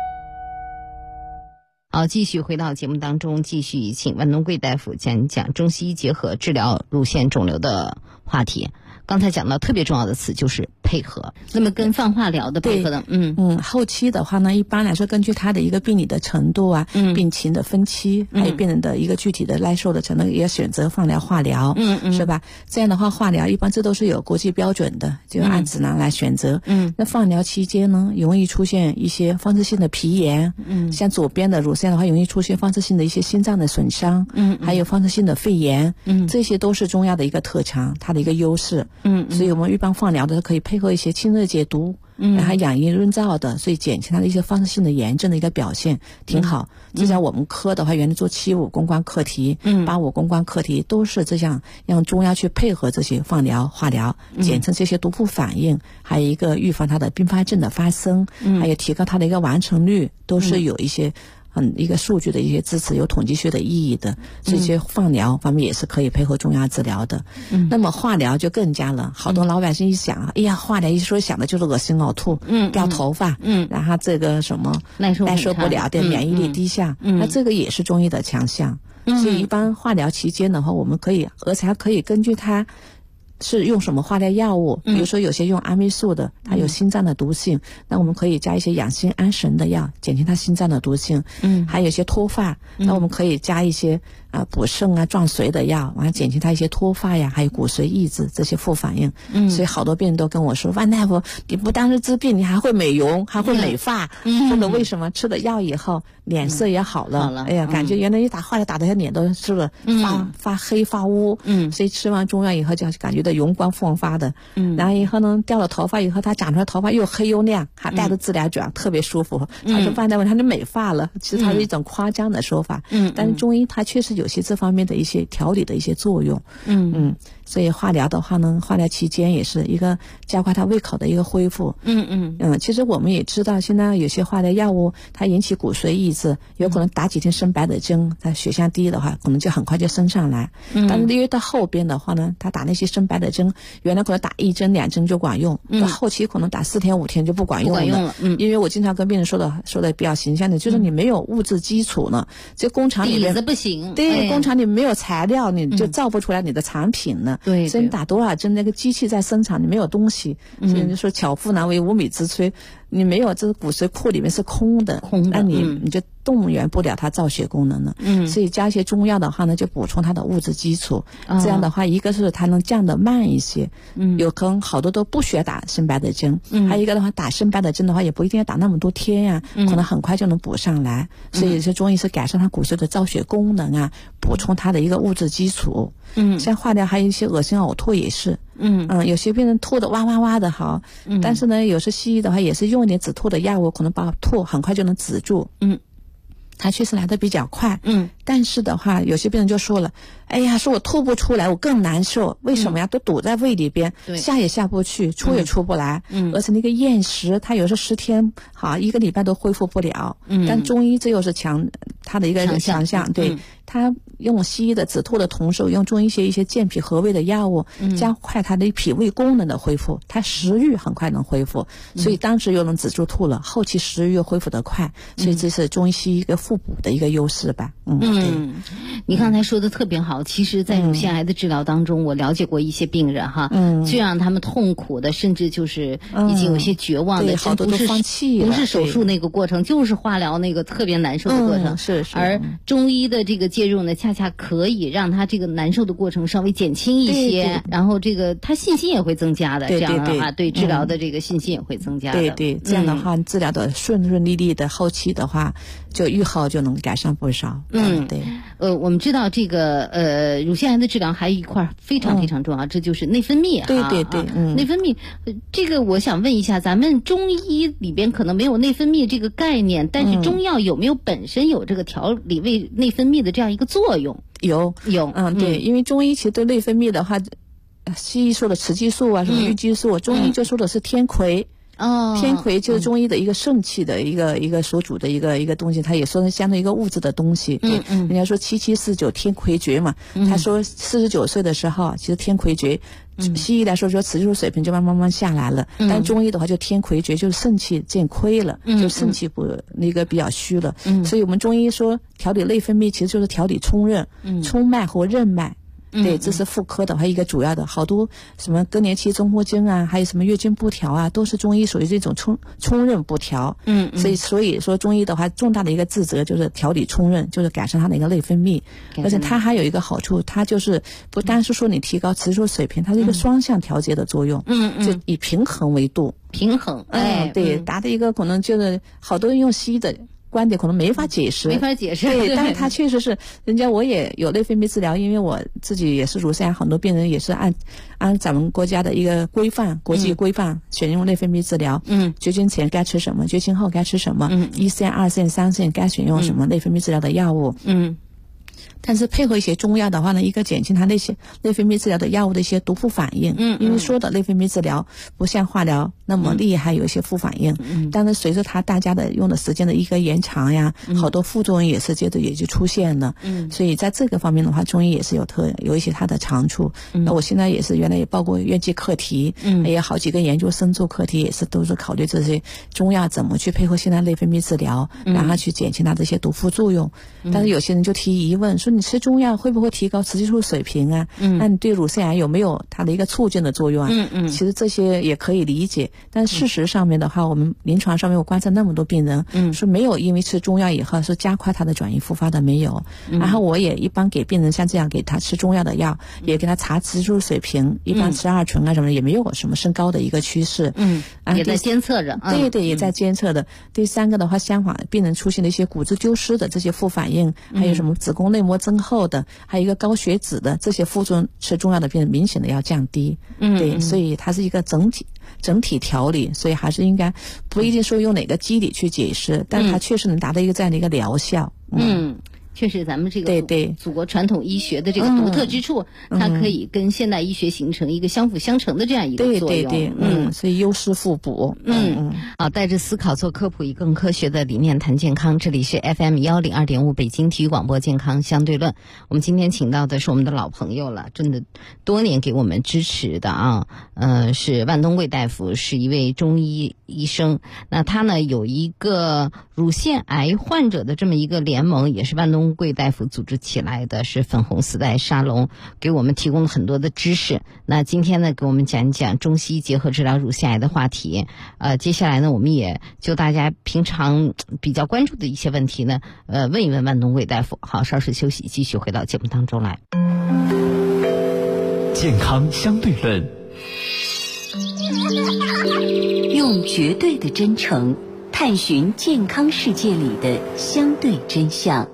好，继续回到节目当中，继续请万东贵大夫讲讲中西医结合治疗乳腺肿瘤的话题。刚才讲到特别重要的词就是配合，那么跟放化疗的配合的， 后期的话呢，一般来说根据他的一个病理的程度啊，病情的分期，还有病人的一个具体的耐受的程度，也选择放疗、化疗，是吧？这样的话，化疗一般这都是有国际标准的，就按指南来选择。那放疗期间呢，容易出现一些放射性的皮炎，像左边的乳腺的话，容易出现放射性的一些心脏的损伤，还有放射性的肺炎，这些都是中药的一个特长，它的一个优势。所以我们一般放疗的可以配合一些清热解毒，然后养阴润燥的，所以减轻它的一些放射性的炎症的一个表现，挺好。就像我们科的话，原来做75攻关课题、85攻关课题，都是这样让中药去配合这些放疗、化疗，减轻这些毒副反应，还有一个预防它的并发症的发生，还有提高它的一个完成率，都是有一些一个数据的一些支持，有统计学的意义的，所以这些放疗方面也是可以配合中药治疗的。那么化疗就更加了，好多老百姓一想，哎呀，化疗一说想的就是恶心呕吐，掉头发，然后这个什么耐受不了的免疫力低下，那这个也是中医的强项。所以一般化疗期间的话，我们可以，而且还可以根据它是用什么化疗药物，比如说有些用阿霉素的，它有心脏的毒性，那我们可以加一些养心安神的药，减轻它心脏的毒性。还有一些脱发，那我们可以加一些补肾啊壮髓的药，完了减轻它一些脱发呀，还有骨髓抑制这些副反应。所以好多病人都跟我说，万大夫，你不单是治病，你还会美容，还会美发。说的为什么？吃了药以后脸色也好了，哎呀，感觉原来一打化疗打的脸都是了发黑发乌。所以吃完中药以后就感觉到容光焕发的。然后以后呢，掉了头发以后，它长出来头发又黑又亮，还带着自来卷，特别舒服。他说万大夫，他就美发了。其实它是一种夸张的说法。但是中医它确实有些这方面的一些调理的一些作用。所以化疗的话呢，化疗期间也是一个加快它胃口的一个恢复。其实我们也知道，现在有些化疗药物它引起骨髓抑制，有可能打几天升白的针，它血象低的话，可能就很快就升上来。但是因为到后边的话呢，它打那些升白的针，原来可能打1针2针就管用，到后期可能打4天5天就不管用了。因为我经常跟病人说的比较形象的，就是你没有物质基础呢，这工厂里面底子不行， 对，工厂里没有材料，你就造不出来你的产品呢。对，所以你打多少针，那个机器在生产，你没有东西，所以就说巧妇难为无米之炊。你没有这个骨髓库里面是空的，那你就动员不了它造血功能了。所以加一些中药的话呢，就补充它的物质基础。这样的话，一个是它能降得慢一些，有可能好多都不需要打升白的针，还有一个的话，打升白的针的话，也不一定要打那么多天呀，可能很快就能补上来。所以有些中医是改善它骨髓的造血功能啊，补充它的一个物质基础。像化疗还有一些恶心呕吐也是， 有些病人吐的哇哇哇的好，但是呢，有时西医的话也是用一点止吐的药物，可能把吐很快就能止住。它确实来的比较快，但是的话，有些病人就说了，哎呀，说我吐不出来，我更难受，为什么呀？都堵在胃里边，下也下不去，出也出不来，而且那个厌食，它有时候10天好1个礼拜都恢复不了，但中医这又是它的一个强项，对，它用西医的止吐的同时，用中医一些健脾和胃的药物，加快它的脾胃功能的恢复，它食欲很快能恢复，所以当时又能止住吐了，后期食欲又恢复得快，所以这是中医西医一个互补的一个优势吧。 你刚才说的特别好，其实在乳腺癌的治疗当中，我了解过一些病人哈，最让他们痛苦的，甚至就是已经有些绝望的， 好多都放弃了， 不是手术那个过程，就是化疗那个特别难受的过程， 是。 而中医的这个介入呢，恰恰可以让他这个难受的过程稍微减轻一些，然后这个他信心也会增加的，这样的话对治疗的这个信心也会增加的。 对，这样的话治疗的顺利利的，后期的话就预后就能改善不少。对。 我们知道这个乳腺癌的治疗还有一块非常非常重要，这就是内分泌。 对， 内分泌这个我想问一下，咱们中医里边可能没有内分泌这个概念，但是中药有没有本身有这个调理胃内分泌的这样一个作用？ 有，对，因为中医其实对内分泌的话，西医说的雌激素啊，什么雌激素，中医就说的是天癸。天癸就是中医的一个肾气的一个所主的一个东西，它也说是相当于一个物质的东西。人家说7749天癸绝嘛，他说49岁的时候，其实天癸绝。西医来说雌激素水平就慢慢下来了，但中医的话就天癸绝，就是肾气见亏了，就肾气那个比较虚了。所以我们中医说调理内分泌其实就是调理冲任、冲脉和任脉。对，这是妇科的话一个主要的，好多什么更年期综合征啊，还有什么月经不调啊，都是中医属于这种冲任不调。所以说中医的话，重大的一个职责就是调理冲任，就是改善它的一个内分泌。而且它还有一个好处，它就是不单是说你提高雌激素水平，它是一个双向调节的作用。就以平衡为度。 平衡。 对，达的一个可能就是好多人用西医的观点可能没法解释，对，但是它确实是，我也有内分泌治疗，因为我自己也是乳腺癌，很多病人也是按咱们国家的一个规范，国际规范选用内分泌治疗。绝经前该吃什么，绝经后该吃什么，1线、2线、3线该选用什么内分泌治疗的药物。但是配合一些中药的话呢，一个减轻它那些内分泌治疗的药物的一些毒副反应。因为说的内分泌治疗不像化疗那么厉害，有一些副反应。但是随着大家的用的时间的一个延长呀，好多副作用也是接着也就出现了。所以在这个方面的话，中医也是有一些它的长处。那我现在也是原来也报过院际课题，也有好几个研究生做课题，也是都是考虑这些中药怎么去配合现在内分泌治疗，然后去减轻它这些毒副作用。但是有些人就提疑问说，你吃中药会不会提高雌激素水平啊？那你对乳腺癌有没有它的一个促进的作用啊？其实这些也可以理解，但事实上面的话，我们临床上面我观察那么多病人，说没有因为吃中药以后是加快它的转移复发的，没有。然后我也一般给病人像这样给他吃中药的药，也给他查雌激素水平，一般吃2醇啊什么的也没有什么升高的一个趋势。 也在监测着。 对，也在监测的。第3个的话，相反，病人出现了一些骨质丢失的这些副反应，还有什么子宫内膜增厚的，还有一个高血脂的这些副作用，吃中药的病人明显的要降低。对，所以它是一个整体调理，所以还是应该不一定说用哪个机理去解释，但它确实能达到一个这样的一个疗效。 确实咱们这个祖国传统医学的这个独特之处，它可以跟现代医学形成一个相辅相成的这样一个作用。 对，所以优势互补。 好，带着思考做科普，以更科学的理念谈健康。这里是 FM 102.5北京体育广播健康相对论。我们今天请到的是我们的老朋友了，真的多年给我们支持的啊，是万东贵大夫，是一位中医医生。那他呢有一个乳腺癌患者的这么一个联盟，也是万东贵大夫组织起来的，是粉红丝带沙龙，给我们提供了很多的知识。那今天呢给我们讲一讲中西医结合治疗乳腺癌的话题。接下来呢我们也就大家平常比较关注的一些问题呢问一问万东贵大夫。好，稍事休息，继续回到节目当中来。 健康相对论， 用绝对的真诚探寻健康世界里的相对真相。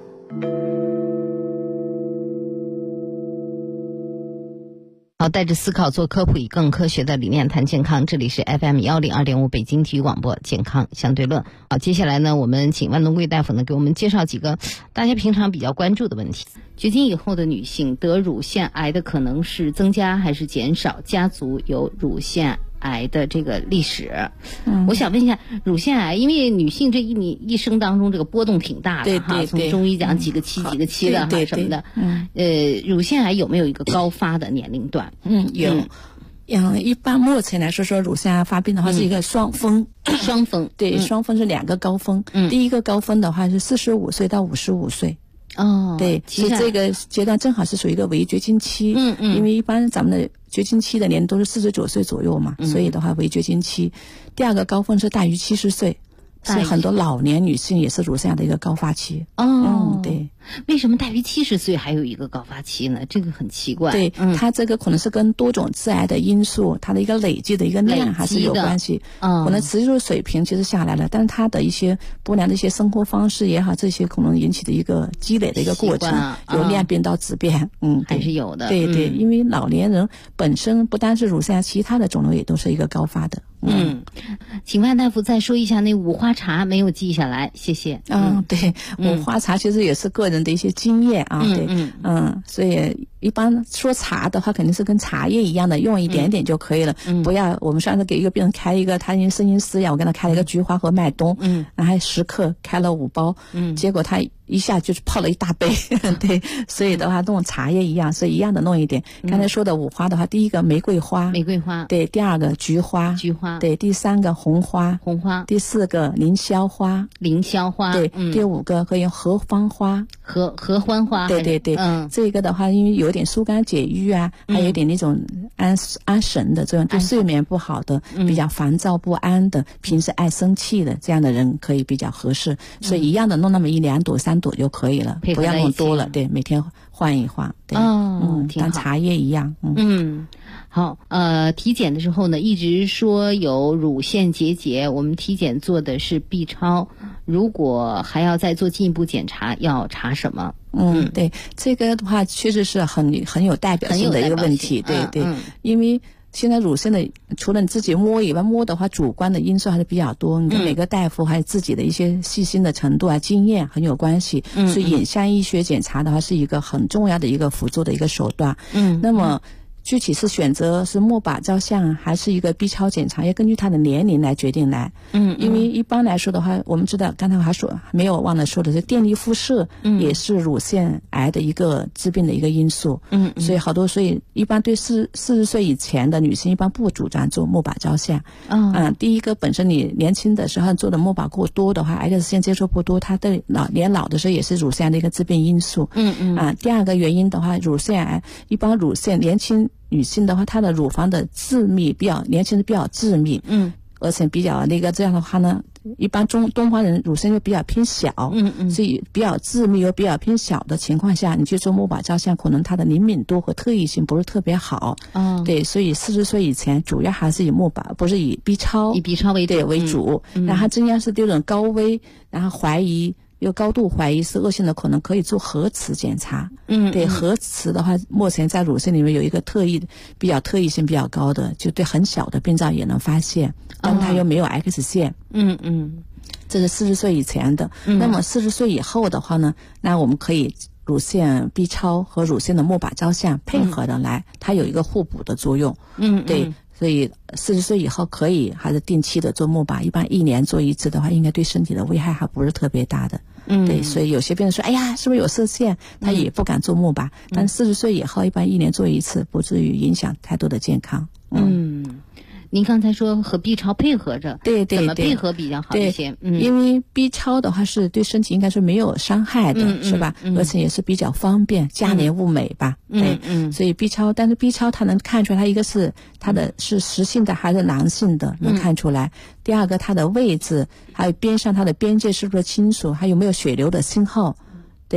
好，带着思考做科普，以更科学的理念谈健康。这里是 FM102.5 北京体育广播健康相对论。好，接下来呢，我们请万东贵大夫呢给我们介绍几个大家平常比较关注的问题。绝经以后的女性得乳腺癌的可能是增加还是减少？家族有乳腺癌的这个历史。我想问一下，乳腺癌，因为女性这一生当中这个波动挺大的哈，从中医讲几个期几个期的哈什么的。乳腺癌有没有一个高发的年龄段？ 有。一般目前来说乳腺癌发病的话是一个双峰，对，双峰是2个高峰。第一个高峰的话是45岁到55岁。对，所以这个阶段正好是属于一个围绝经期。因为一般咱们的绝经期的年龄都是49岁左右嘛，所以的话围绝经期。第2个高峰是大于70岁，是很多老年女性也是乳腺癌的一个高发期。对。 为什么大于70岁还有一个高发期呢？这个很奇怪。 对，它这个可能是跟多种致癌的因素，它的一个累积的一个量还是有关系。可能持续水平其实下来了，但是它的一些不良的一些生活方式也好，这些可能引起的一个积累的一个过程，由量变到质变。 还是有的。 对对，因为老年人本身不单是乳腺癌，其他的肿瘤也都是一个高发的。 请万大夫再说一下那五花茶，没有记下来，谢谢。 对，五花茶其实也是个人的一些经验啊。对，所以一般说茶的话，肯定是跟茶叶一样的，用一点点就可以了。不要我们上次给一个病人开一个，他因为声音嘶哑，我给他开了一个菊花和麦冬，然后10克开了5包，结果他一下就是泡了一大杯。对，所以的话弄茶叶一样，所以一样的弄一点。刚才说的五花的话，第一个玫瑰花，对，第2个菊花，对，第3个红花，第4个凌霄花，对，第5个可以合欢花， 合欢花， 对对对。这个的话，因为有点疏肝解郁啊，还有点那种安神的作用，对睡眠不好的，比较烦躁不安的，平时爱生气的这样的人可以比较合适。所以一样的弄那么1-2朵3朵就可以了，不要弄多了。对，每天换一换。对，当茶叶一样。 好，体检的时候呢，一直说有乳腺结节，我们体检做的是 B 超，如果还要再做进一步检查，要查什么？ 对，这个的话确实是很有代表性的一个问题。对对，因为现在乳腺的除了你自己摸以外，摸的话主观的因素还是比较多，你跟每个大夫还有自己的一些细心的程度啊、经验很有关系。所以影像医学检查的话是一个很重要的一个辅助的一个手段。那么具体是选择是钼靶照相还是一个 B 超检查，要根据他的年龄来决定来。因为一般来说的话，我们知道刚才我还说没有忘了说的是电力辐射，也是乳腺癌的一个致病的一个因素。所以一般对40岁以前的女性一般不主张做钼靶照相。第一个本身你年轻的时候做的钼靶过多的话，X 线接触不多，它对年老的时候也是乳腺癌的一个致病因素。第2个原因的话，乳腺癌一般乳腺年轻女性的话，她的乳房的致密年轻人比较致密，而且比较这样的话呢，一般东方人乳腺又比较偏小，所以比较致密又比较偏小的情况下，你去做钼靶照相，可能它的灵敏度和特异性不是特别好。对，所以40岁以前主要还是以钼靶，不是以 B 超为主。然后真要是这种高危，然后怀疑有高度怀疑是恶性的，可能可以做核磁检查。对，核磁的话，目前在乳腺里面有一个特异性比较高的，就对很小的病灶也能发现，但它又没有 X 线。这是40岁以前的。那么40岁以后的话呢，那我们可以乳腺 B 超和乳腺的钼靶照相配合的来，它有一个互补的作用。对。所以40岁以后可以还是定期的做钼靶，一般1年做1次的话，应该对身体的危害还不是特别大的。对，所以有些病人说，哎呀，是不是有射线？他也不敢做钼靶。但40岁以后，一般1年做1次，不至于影响太多的健康。 您刚才说和 B 超配合着， 对， 怎么配合比较好一些？ 因为 B 超的话是对身体应该是没有伤害的，是吧？而且也是比较方便，价廉物美吧。对，所以 B 超，但是 B 超它能看出来，它一个是它的是实性的还是囊性的，能看出来。第2个它的位置，还有边上它的边界是不是清楚，还有没有血流的信号。对。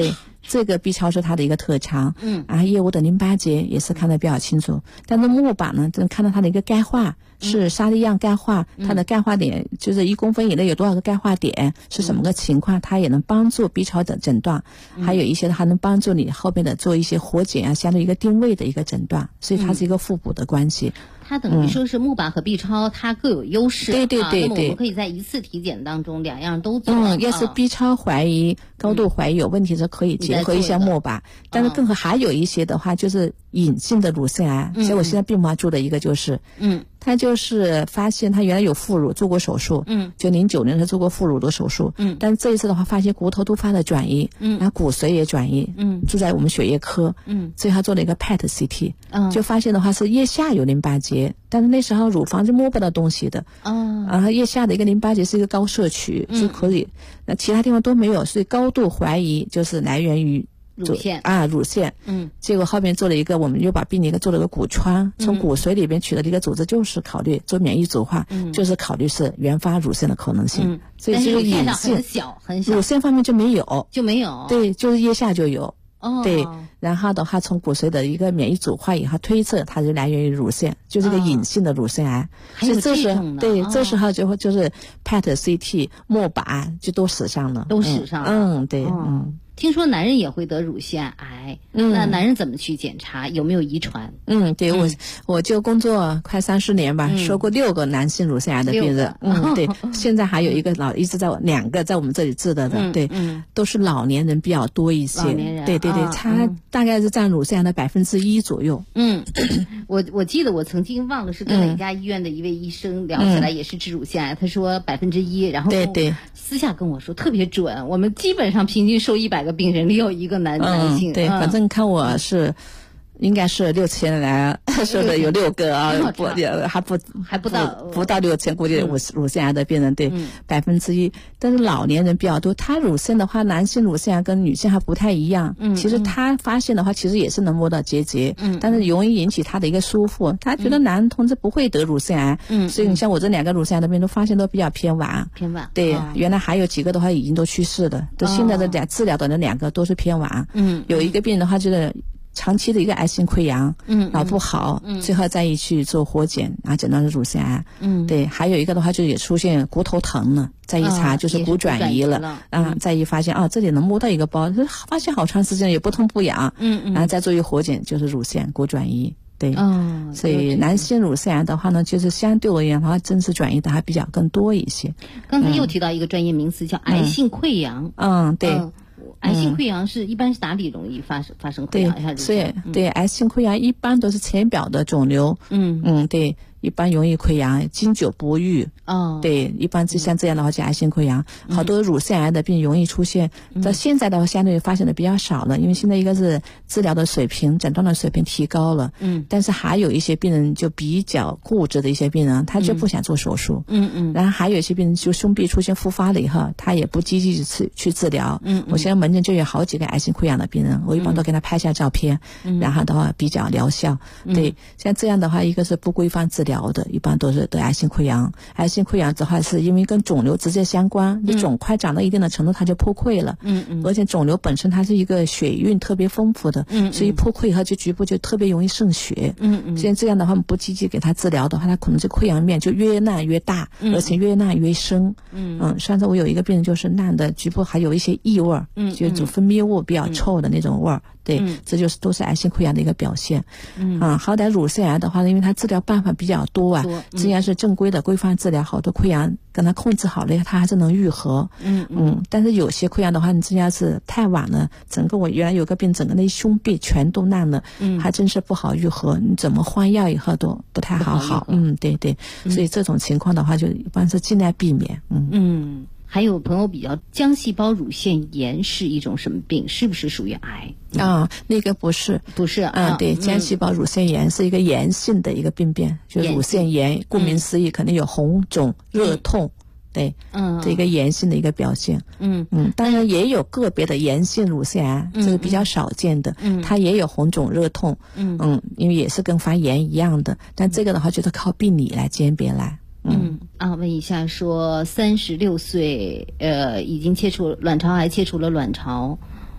这个 B 超是它的一个特长，然后腋窝的淋巴结也是看得比较清楚，但是钼靶呢，能看到它的一个钙化是沙粒样钙化，它的钙化点就是1公分以内有多少个钙化点，是什么个情况，它也能帮助 B 超的诊断，还有一些还能帮助你后面的做一些活检啊，相对一个定位的一个诊断，所以它是一个互补的关系。 它等于说是钼靶和 B 超它各有优势， 对对对对， 那么我们可以在一次体检当中两样都做。 要是 B 超怀疑高度怀疑有问题是可以结合一下钼靶，但是更还有一些的话就是隐性的乳腺癌，所以我现在并不做的一个就是他就是发现他原来有副乳做过手术，就09年他做过副乳的手术，但是这一次的话发现骨头都发了转移，然后骨髓也转移，住在我们血液科，所以他做了一个 PET CT，就发现的话是腋下有淋巴结，但是那时候乳房是摸不到东西的，然后腋下的一个淋巴结是一个高摄取，是可以，那其他地方都没有，所以高度怀疑就是来源于乳腺乳腺，结果后面做了一个，我们又把病人做了个骨穿，从骨髓里边取得的一个组织，就是考虑做免疫组化，就是考虑是原发乳腺的可能性，所以这个隐性很小， 乳腺方面就没有，对，就是腋下就有。对，然后的话从骨髓的一个免疫组化以后推测它就来源于乳腺，就是个隐性的乳腺癌， 还有这种的， 对，这时候就是 PET CT 钼靶就都使上了，对， 听说男人也会得乳腺癌，那男人怎么去检查？有没有遗传？ 对，我就工作快30年吧，收过6个男性乳腺癌的病人，对，现在还有一个一直2个在我们这里治的，对，都是老年人比较多一些，对，他大概是占乳腺癌的1%左右。 我记得我曾经忘了是跟哪家医院的一位医生聊起来，也是治乳腺癌，他说1%，然后对， 私下跟我说特别准，我们基本上平均收100个病人里有1个男性， 对，反正看我是。应该是6000来说的有6个啊， 还不到 6000，估计乳腺癌的病人对1%，但是老年人比较多。他乳腺的话，男性乳腺癌跟女性还不太一样。其实他发现的话，其实也是能摸到结节，但是容易引起他的一个疏忽。他觉得男同志不会得乳腺癌，所以你像我这2个乳腺癌的病人都发现都比较偏晚。对，原来还有几个的话已经都去世了，都现在的治疗的那2个都是偏晚。有一个病人的话就是长期的一个癌性溃疡，脑不好，最后再一去做活检，然后诊断是乳腺癌。对，还有一个的话就也出现骨头疼了，再一查就是骨转移了，再一发现这里能摸到一个包，发现好长时间也不痛不痒，然后再做一活检就是乳腺骨转移。对，所以男性乳腺癌的话呢，就是相对而言的话，真实转移的还比较更多一些。 刚才又提到一个专业名词叫癌性溃疡。 对。 癌性溃疡一般是哪里容易发生溃疡？ 所以对癌性溃疡一般都是浅表的肿瘤。对。一般容易溃疡，经久不愈。对，一般像这样的话叫癌性溃疡。好多乳腺癌的病容易出现，到现在的话相对发现的比较少了，因为现在一个是治疗的水平、诊断的水平提高了。但是还有一些病人就比较固执的一些病人，他就不想做手术。然后还有一些病人就胸壁出现复发了以后，他也不积极去治疗。我现在门诊就有好几个癌性溃疡的病人，我一般都给他拍下照片，然后的话比较疗效。对，像这样的话，一个是不规范治疗的，一般都是得癌性溃疡。癌性溃疡的话是因为跟肿瘤直接相关，你肿块长到一定的程度它就破溃了。而且肿瘤本身它是一个血运特别丰富的，所以破溃以后就局部就特别容易渗血。像这样的话不积极给它治疗的话，它可能这溃疡面就越烂越大，而且越烂越深。上次我有一个病人就是烂的局部还有一些异味，就是分泌物比较臭的那种味儿。对，这就是都是癌性溃疡的一个表现。好歹乳腺癌的话呢，因为它治疗办法比较多啊，只要是正规的规范治疗，好多溃疡跟它控制好了，它还是能愈合。但是有些溃疡的话，你这要是太晚了，整个我原来有个病，整个那胸壁全都烂了，还真是不好愈合。你怎么换药以后都不太好。对，所以这种情况的话，就一般是尽量避免。 还有朋友比较浆细胞乳腺炎是一种什么病？是不是属于癌？ 那个不是对，浆细胞乳腺炎是一个炎性的一个病变，就乳腺炎，顾名思义，肯定有红肿、热痛。对，这一个炎性的一个表现。当然也有个别的炎性乳腺癌，这是比较少见的，它也有红肿热痛。因为也是跟发炎一样的，但这个的话就是靠病理来鉴别来。 问一下，说36岁，已经卵巢癌切除了卵巢，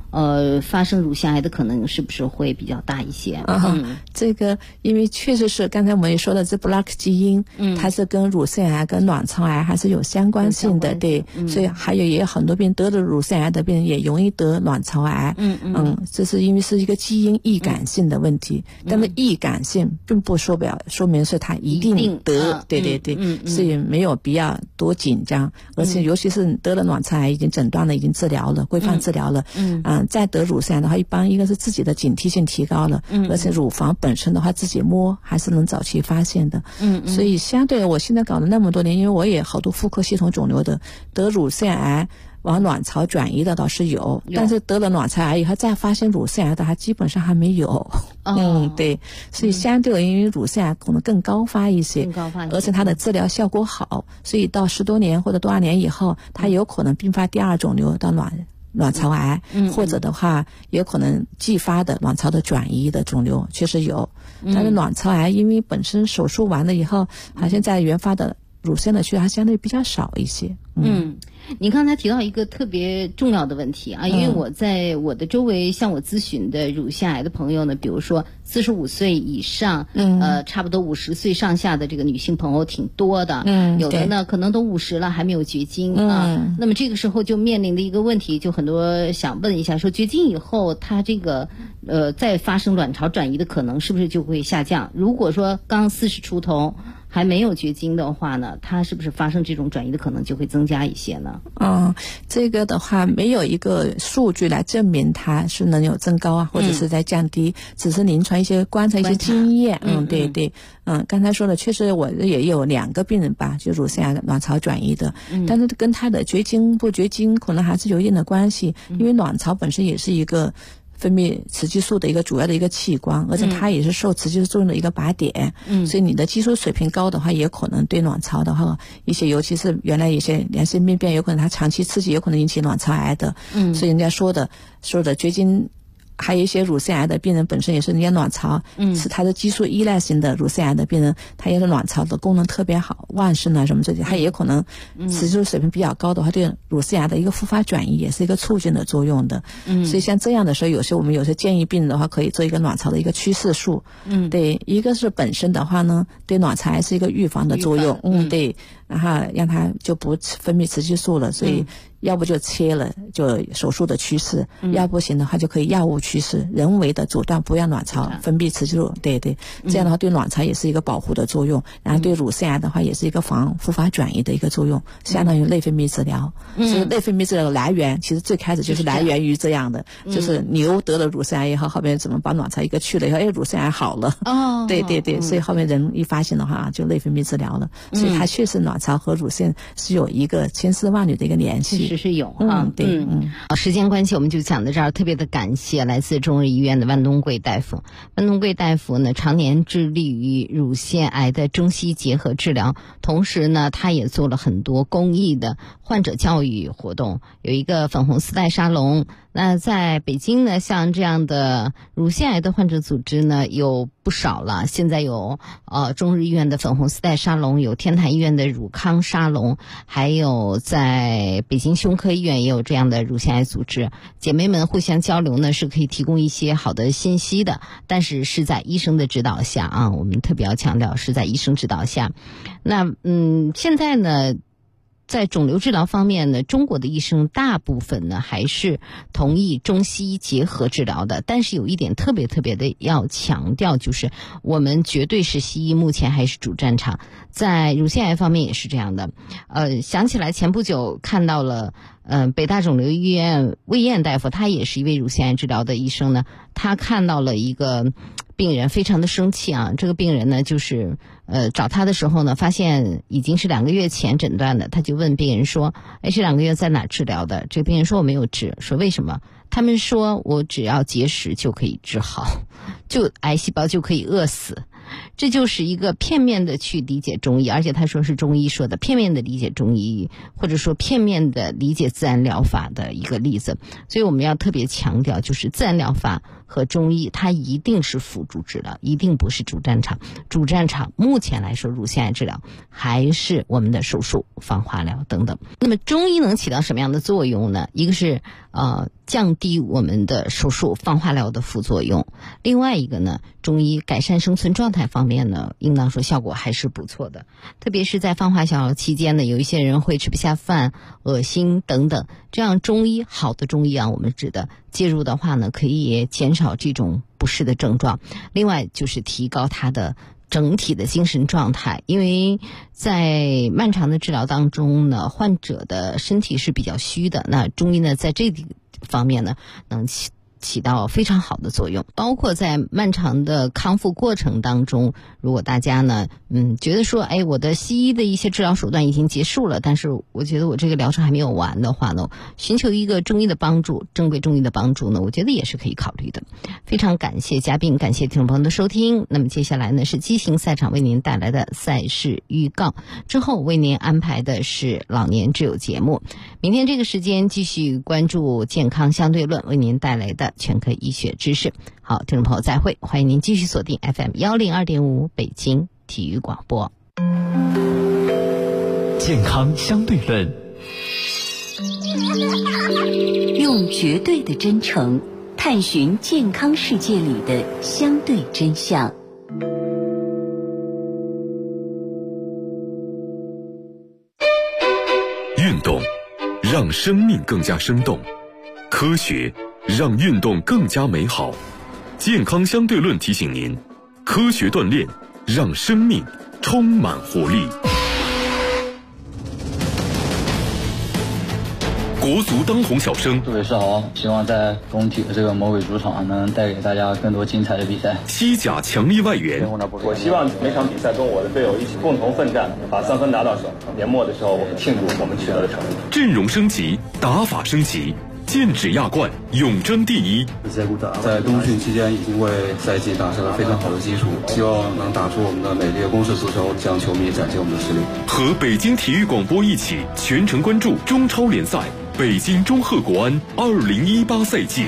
发生乳腺癌的可能是不是会比较大一些？ 这个因为确实是刚才我们也说的，这 BRCA 基因，它是跟乳腺癌跟卵巢癌还是有相关性的，对，所以还有也有很多病人得了乳腺癌的病人也容易得卵巢癌，这是因为是一个基因易感性的问题，但是易感性并不说明是它一定得，对，所以没有必要多紧张，而且尤其是你得了卵巢癌已经诊断了，已经治疗了，规范治疗了，再得乳腺癌的话，一般一个是自己的警惕性提高了，而且乳房本身的话自己摸还是能早期发现的，所以相对我现在搞了那么多年，因为我也好多妇科系统肿瘤的，得乳腺癌往卵巢转移的倒是有，但是得了卵巢癌以后再发现乳腺癌的，它基本上还没有。对，所以相对因为乳腺癌可能更高发一些，而且它的治疗效果好，所以到10多年或者多少年以后，它有可能并发第二肿瘤到卵巢癌，或者的话有可能继发的卵巢的转移的肿瘤确实有，但是卵巢癌因为本身手术完了以后，好像在原发的乳腺的区还相对比较少一些。 你刚才提到一个特别重要的问题啊，因为我在我的周围向我咨询的乳腺癌的朋友呢，比如说45岁以上，差不多50岁上下的这个女性朋友挺多的，有的呢可能都50了还没有绝经啊。那么这个时候就面临的一个问题，就很多想问一下，说绝经以后，它这个再发生卵巢转移的可能是不是就会下降？如果说刚40出头还没有绝经的话呢，它是不是发生这种转移的可能就会增加一些呢？ 这个的话没有一个数据来证明它是能有增高啊，或者是在降低，只是临床一些观察一些经验。对，刚才说的确实我也有2个病人吧，就乳腺癌卵巢转移的，但是跟他的绝经不绝经可能还是有一定的关系，因为卵巢本身也是一个分泌雌激素的一个主要的一个器官，而且它也是受雌激素作用的一个靶点，所以你的激素水平高的话，也可能对卵巢的话一些，尤其是原来一些良性病变，有可能它长期刺激有可能引起卵巢癌的，所以人家说的绝经。还有一些乳腺癌的病人本身也是人家卵巢，是他的激素依赖型的乳腺癌的病人，他也是卵巢的功能特别好，旺盛啊什么这些，他也可能雌激素水平比较高的话，对乳腺癌的一个复发转移也是一个促进的作用的。所以像这样的时候，我们有些建议病人的话，可以做一个卵巢的一个趋势素。对，一个是本身的话呢，对卵巢癌是一个预防的作用。对，然后让它就不分泌雌激素了，所以要不就切了，就手术的趋势，要不行的话就可以药物趋势，人为的阻断不让卵巢分泌雌激素。对，这样的话对卵巢也是一个保护的作用，然后对乳腺癌的话也是一个防复发转移的一个作用，相当于内分泌治疗。所以内分泌治疗的来源其实最开始就是来源于这样的，就是牛得了乳腺癌以后，后面怎么把卵巢一个去了以后，乳腺癌好了。对，所以后面人一发现的话就内分泌治疗了，所以它确实卵巢和乳腺是有一个千丝万缕的一个联系。 确实是有时间关系我们就讲到这儿，特别的感谢来自中日医院的万东贵大夫。万东贵大夫呢，常年致力于乳腺癌的中西结合治疗，同时呢，他也做了很多公益的患者教育活动，有一个粉红丝带沙龙。那在北京呢，像这样的乳腺癌的患者组织呢有不少了，现在有中日医院的粉红丝带沙龙，有天坛医院的乳康沙龙，还有在北京胸科医院也有这样的乳腺癌组织。姐妹们互相交流呢，是可以提供一些好的信息的，但是是在医生的指导下啊，我们特别要强调是在医生指导下。那现在呢，在肿瘤治疗方面呢，中国的医生大部分呢还是同意中西医结合治疗的，但是有一点特别的要强调，就是我们绝对是西医目前还是主战场，在乳腺癌方面也是这样的。想起来前不久看到了北大肿瘤医院魏燕大夫，他也是一位乳腺癌治疗的医生呢，他看到了一个病人非常的生气啊，这个病人呢就是找他的时候呢，发现已经是2个月前诊断的，他就问病人说，这2个月在哪治疗的？这个病人说我没有治，说为什么？他们说我只要节食就可以治好，就癌细胞就可以饿死。 这就是一个片面的去理解中医，而且他说是中医说的片面的理解中医，或者说片面的理解自然疗法的一个例子。所以我们要特别强调，就是自然疗法和中医它一定是辅助治疗，一定不是主战场。主战场目前来说，乳腺癌治疗还是我们的手术、放化疗等等。那么中医能起到什么样的作用呢？一个是降低我们的手术、放化疗的副作用，另外一个呢，中医改善生存状态方面呢，应当说效果还是不错的。特别是在放化疗期间呢，有一些人会吃不下饭、恶心等等，这样中医好的中医啊，我们指的介入的话呢，可以减少这种不适的症状。另外就是提高他的整体的精神状态，因为在漫长的治疗当中呢，患者的身体是比较虚的，那中医呢在这方面呢能起到非常好的作用。包括在漫长的康复过程当中，如果大家呢觉得说我的西医的一些治疗手段已经结束了，但是我觉得我这个疗程还没有完的话呢，寻求一个中医的帮助，正规中医的帮助呢，我觉得也是可以考虑的。非常感谢嘉宾，感谢听众朋友的收听。那么接下来呢是畸形赛场为您带来的赛事预告，之后为您安排的是老年之友节目。明天这个时间继续关注健康相对论为您带来的全科医学知识。好，听众朋友再会，欢迎您继续锁定 FM 102.5北京体育广播。 健康相对论， 用绝对的真诚探寻健康世界里的相对真相。 运动让生命更加生动，科学让运动更加美好。健康相对论提醒您，科学锻炼让生命充满活力。国足当红小生， 杜伟是好，希望在工体的这个魔鬼主场能带给大家更多精彩的比赛。 西甲强力外援， 我希望每场比赛跟我的队友一起共同奋战，把3分拿到手。年末的时候，我们庆祝我们取得的成绩。 阵容升级，打法升级，剑指亚冠，永争第一。 在冬训期间已经为赛季打下了非常好的基础，希望能打出我们的美丽的攻势足球，向球迷展现我们的实力。 和北京体育广播一起全程关注中超联赛北京中赫国安2018赛季。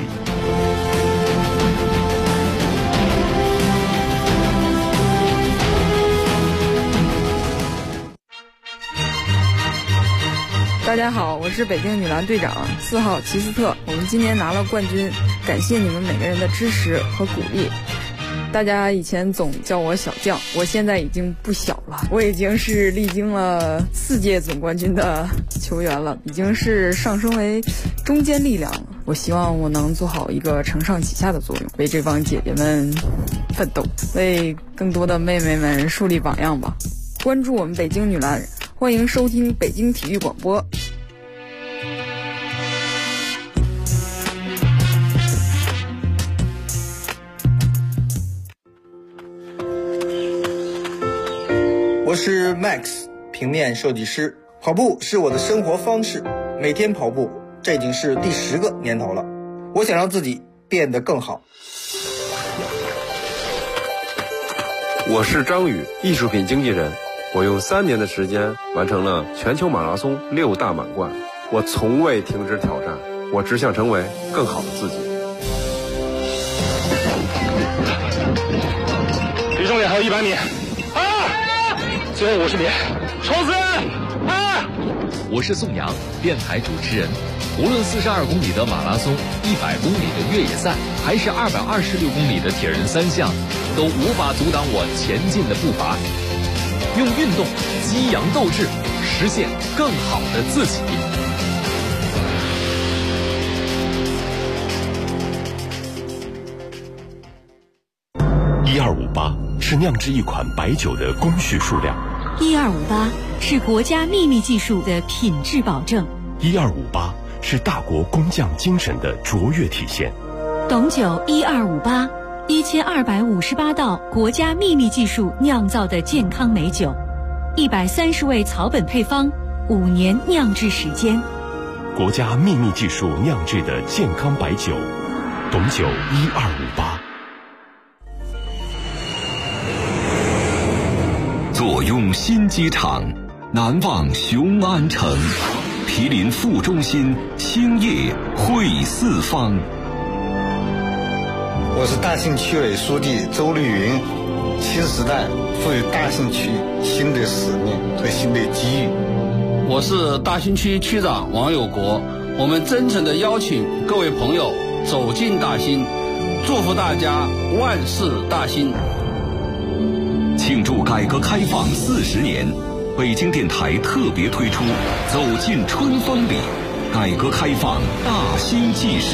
大家好，我是北京女篮队长4号齐斯特，我们今年拿了冠军，感谢你们每个人的支持和鼓励。大家以前总叫我小将，我现在已经不小了，我已经是历经了4届总冠军的球员了，已经是上升为中坚力量了。我希望我能做好一个承上启下的作用，为这帮姐姐们奋斗，为更多的妹妹们树立榜样吧。关注我们北京女篮，欢迎收听北京体育广播。 我是 Max， 平面设计师。跑步是我的生活方式，每天跑步，这已经是第10个年头了。我想让自己变得更好。 我是张宇，艺术品经纪人。我用3年的时间完成了全球马拉松6大满贯。我从未停止挑战，我只想成为更好的自己。 离终点还有100米。最后50米，冲刺！ 我是宋阳，电台主持人。无论42公里的马拉松、100公里的越野赛，还是226公里的铁人3项，都无法阻挡我前进的步伐。用运动激扬斗志，实现更好的自己。 1258是酿制一款白酒的工序数量。 1258是国家秘密技术的品质保证。 1258是大国工匠精神的卓越体现。 董酒1258，1258道国家秘密技术酿造的健康美酒，130味草本配方，5年酿制时间。 国家秘密技术酿制的健康白酒，董酒1258。 用新机场，难忘雄安城。毗邻副中心，兴业汇四方。 我是大兴区委书记周丽云。新时代赋予大兴区新的使命和新的机遇。 我是大兴区区长王有国。我们真诚地邀请各位朋友走进大兴，祝福大家万事大兴。 庆祝改革开放40年，北京电台特别推出《走进春风里》，改革开放大兴纪事。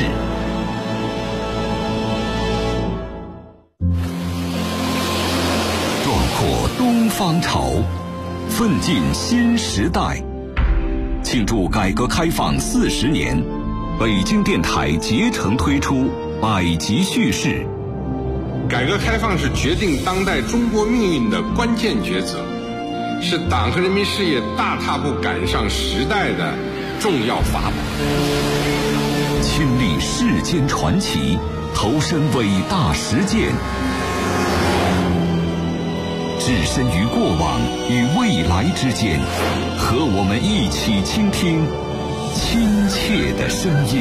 壮阔东方潮，奋进新时代。庆祝改革开放40年，北京电台竭诚推出百集叙事。 改革开放是决定当代中国命运的关键抉择，是党和人民事业大踏步赶上时代的重要法宝。 亲历世间传奇，投身伟大实践，置身于过往与未来之间，和我们一起倾听亲切的声音。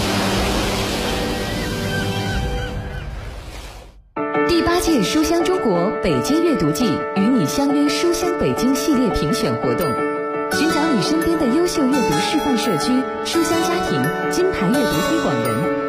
第8届书香中国北京阅读季与你相约书香北京系列评选活动，寻找你身边的优秀阅读示范社区、书香家庭、金牌阅读推广人。